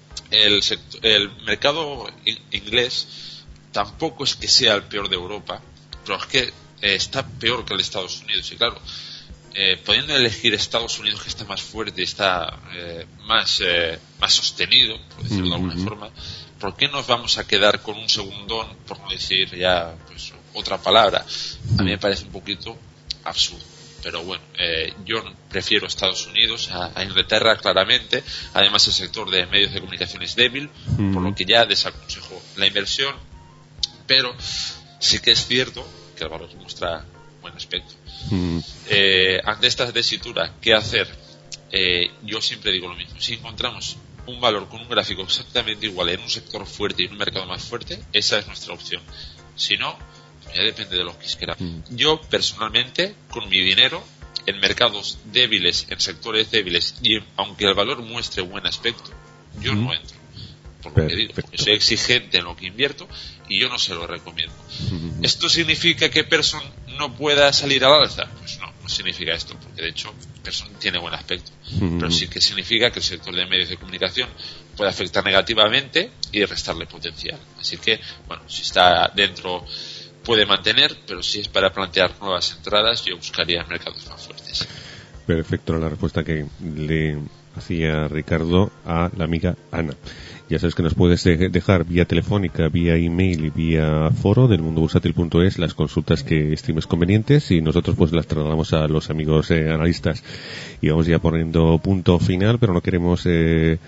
El, sector, el mercado in- inglés tampoco es que sea el peor de Europa, pero es que eh, está peor que el de Estados Unidos. Y claro, eh, pudiendo elegir Estados Unidos, que está más fuerte, está eh, más eh, más sostenido, por decirlo mm-hmm. de alguna forma, ¿por qué nos vamos a quedar con un segundón, por no decir ya pues otra palabra? A mí me parece un poquito absurdo. pero bueno, eh, yo prefiero Estados Unidos a, a Inglaterra claramente. Además el sector de medios de comunicación es débil, mm. por lo que ya desaconsejo la inversión, pero sí que es cierto que el valor muestra buen aspecto. Mm. Eh, ante esta tesitura, ¿qué hacer? Eh, yo siempre digo lo mismo: si encontramos un valor con un gráfico exactamente igual en un sector fuerte y en un mercado más fuerte, esa es nuestra opción. Si no, ya depende de lo que queramos. Mm. Yo personalmente, con mi dinero, en mercados débiles, en sectores débiles, y aunque el valor muestre buen aspecto, yo mm. no entro. Por lo que digo, porque soy exigente en lo que invierto y yo no se lo recomiendo. Mm. ¿Esto significa que Persson no pueda salir al alza? Pues no, no significa esto, porque de hecho Persson tiene buen aspecto. Mm. Pero sí que significa que el sector de medios de comunicación puede afectar negativamente y restarle potencial. Así que, bueno, si está dentro puede mantener, pero si es para plantear nuevas entradas, yo buscaría mercados más fuertes. Perfecto, la respuesta que le hacía Ricardo a la amiga Ana. Ya sabes que nos puedes dejar vía telefónica, vía email y vía foro del mundo bursátil punto es las consultas que estimes convenientes y nosotros pues las trasladamos a los amigos eh, analistas. Y vamos ya poniendo punto final, pero no queremos eh,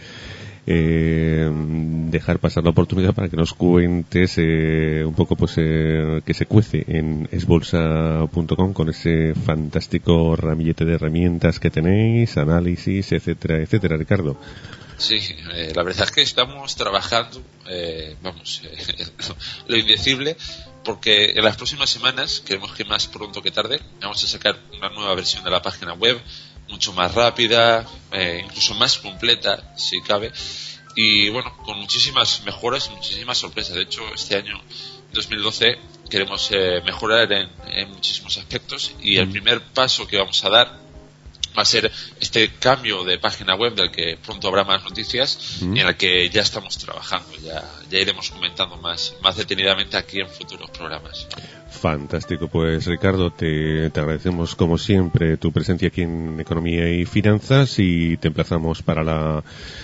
eh, dejar pasar la oportunidad para que nos cuentes eh, un poco pues eh, que se cuece en es bolsa punto com con ese fantástico ramillete de herramientas que tenéis, análisis, etcétera, etcétera, Ricardo. Sí, eh, la verdad es que estamos trabajando, eh, vamos, eh, lo indecible, porque en las próximas semanas, queremos que más pronto que tarde, vamos a sacar una nueva versión de la página web, mucho más rápida, eh, incluso más completa, si cabe, y bueno, con muchísimas mejoras y muchísimas sorpresas. De hecho, este año, dos mil doce, queremos eh, mejorar en, en muchísimos aspectos, y el primer paso que vamos a dar va a ser este cambio de página web del que pronto habrá más noticias, mm. en el que ya estamos trabajando, ya, ya iremos comentando más, más detenidamente aquí en futuros programas. Fantástico, pues Ricardo, te, te agradecemos como siempre tu presencia aquí en Economía y Finanzas y te emplazamos para la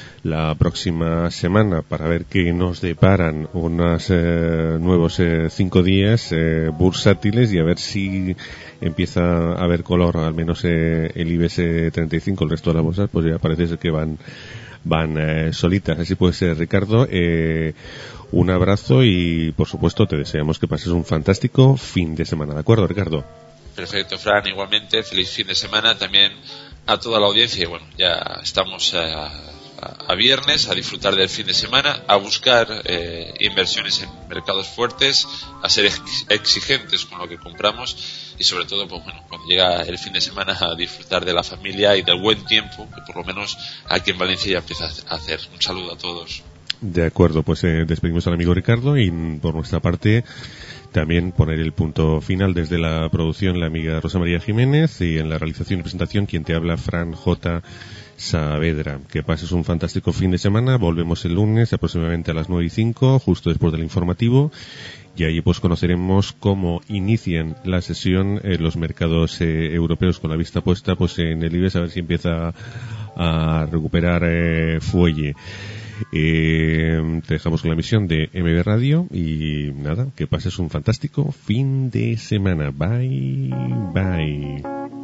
la próxima semana para ver qué nos deparan unos eh, nuevos eh, cinco días eh, bursátiles y a ver si empieza a haber color, al menos eh, el IBEX treinta y cinco, el resto de las bolsas pues ya parece ser que van van eh, solitas. Así pues, eh, Ricardo, eh, un abrazo y por supuesto te deseamos que pases un fantástico fin de semana. ¿De acuerdo, Ricardo? Perfecto, Fran, igualmente feliz fin de semana también a toda la audiencia y bueno, ya estamos a, a, a viernes, a disfrutar del fin de semana, a buscar eh, inversiones en mercados fuertes, a ser ex- exigentes con lo que compramos y sobre todo, pues bueno, cuando llega el fin de semana a disfrutar de la familia y del buen tiempo que por lo menos aquí en Valencia ya empieza a hacer. Un saludo a todos. De acuerdo, pues eh, despedimos al amigo Ricardo y por nuestra parte también poner el punto final desde la producción la amiga Rosa María Jiménez y en la realización y presentación quien te habla Fran J. Saavedra. Que pases un fantástico fin de semana. Volvemos el lunes aproximadamente a las nueve y cinco, justo después del informativo. Y ahí pues conoceremos cómo inician la sesión eh, los mercados eh, europeos con la vista puesta pues en el IBEX a ver si empieza a recuperar eh, fuelle. Eh, te dejamos con la emisión de M B Radio y nada, que pases un fantástico fin de semana. Bye, bye.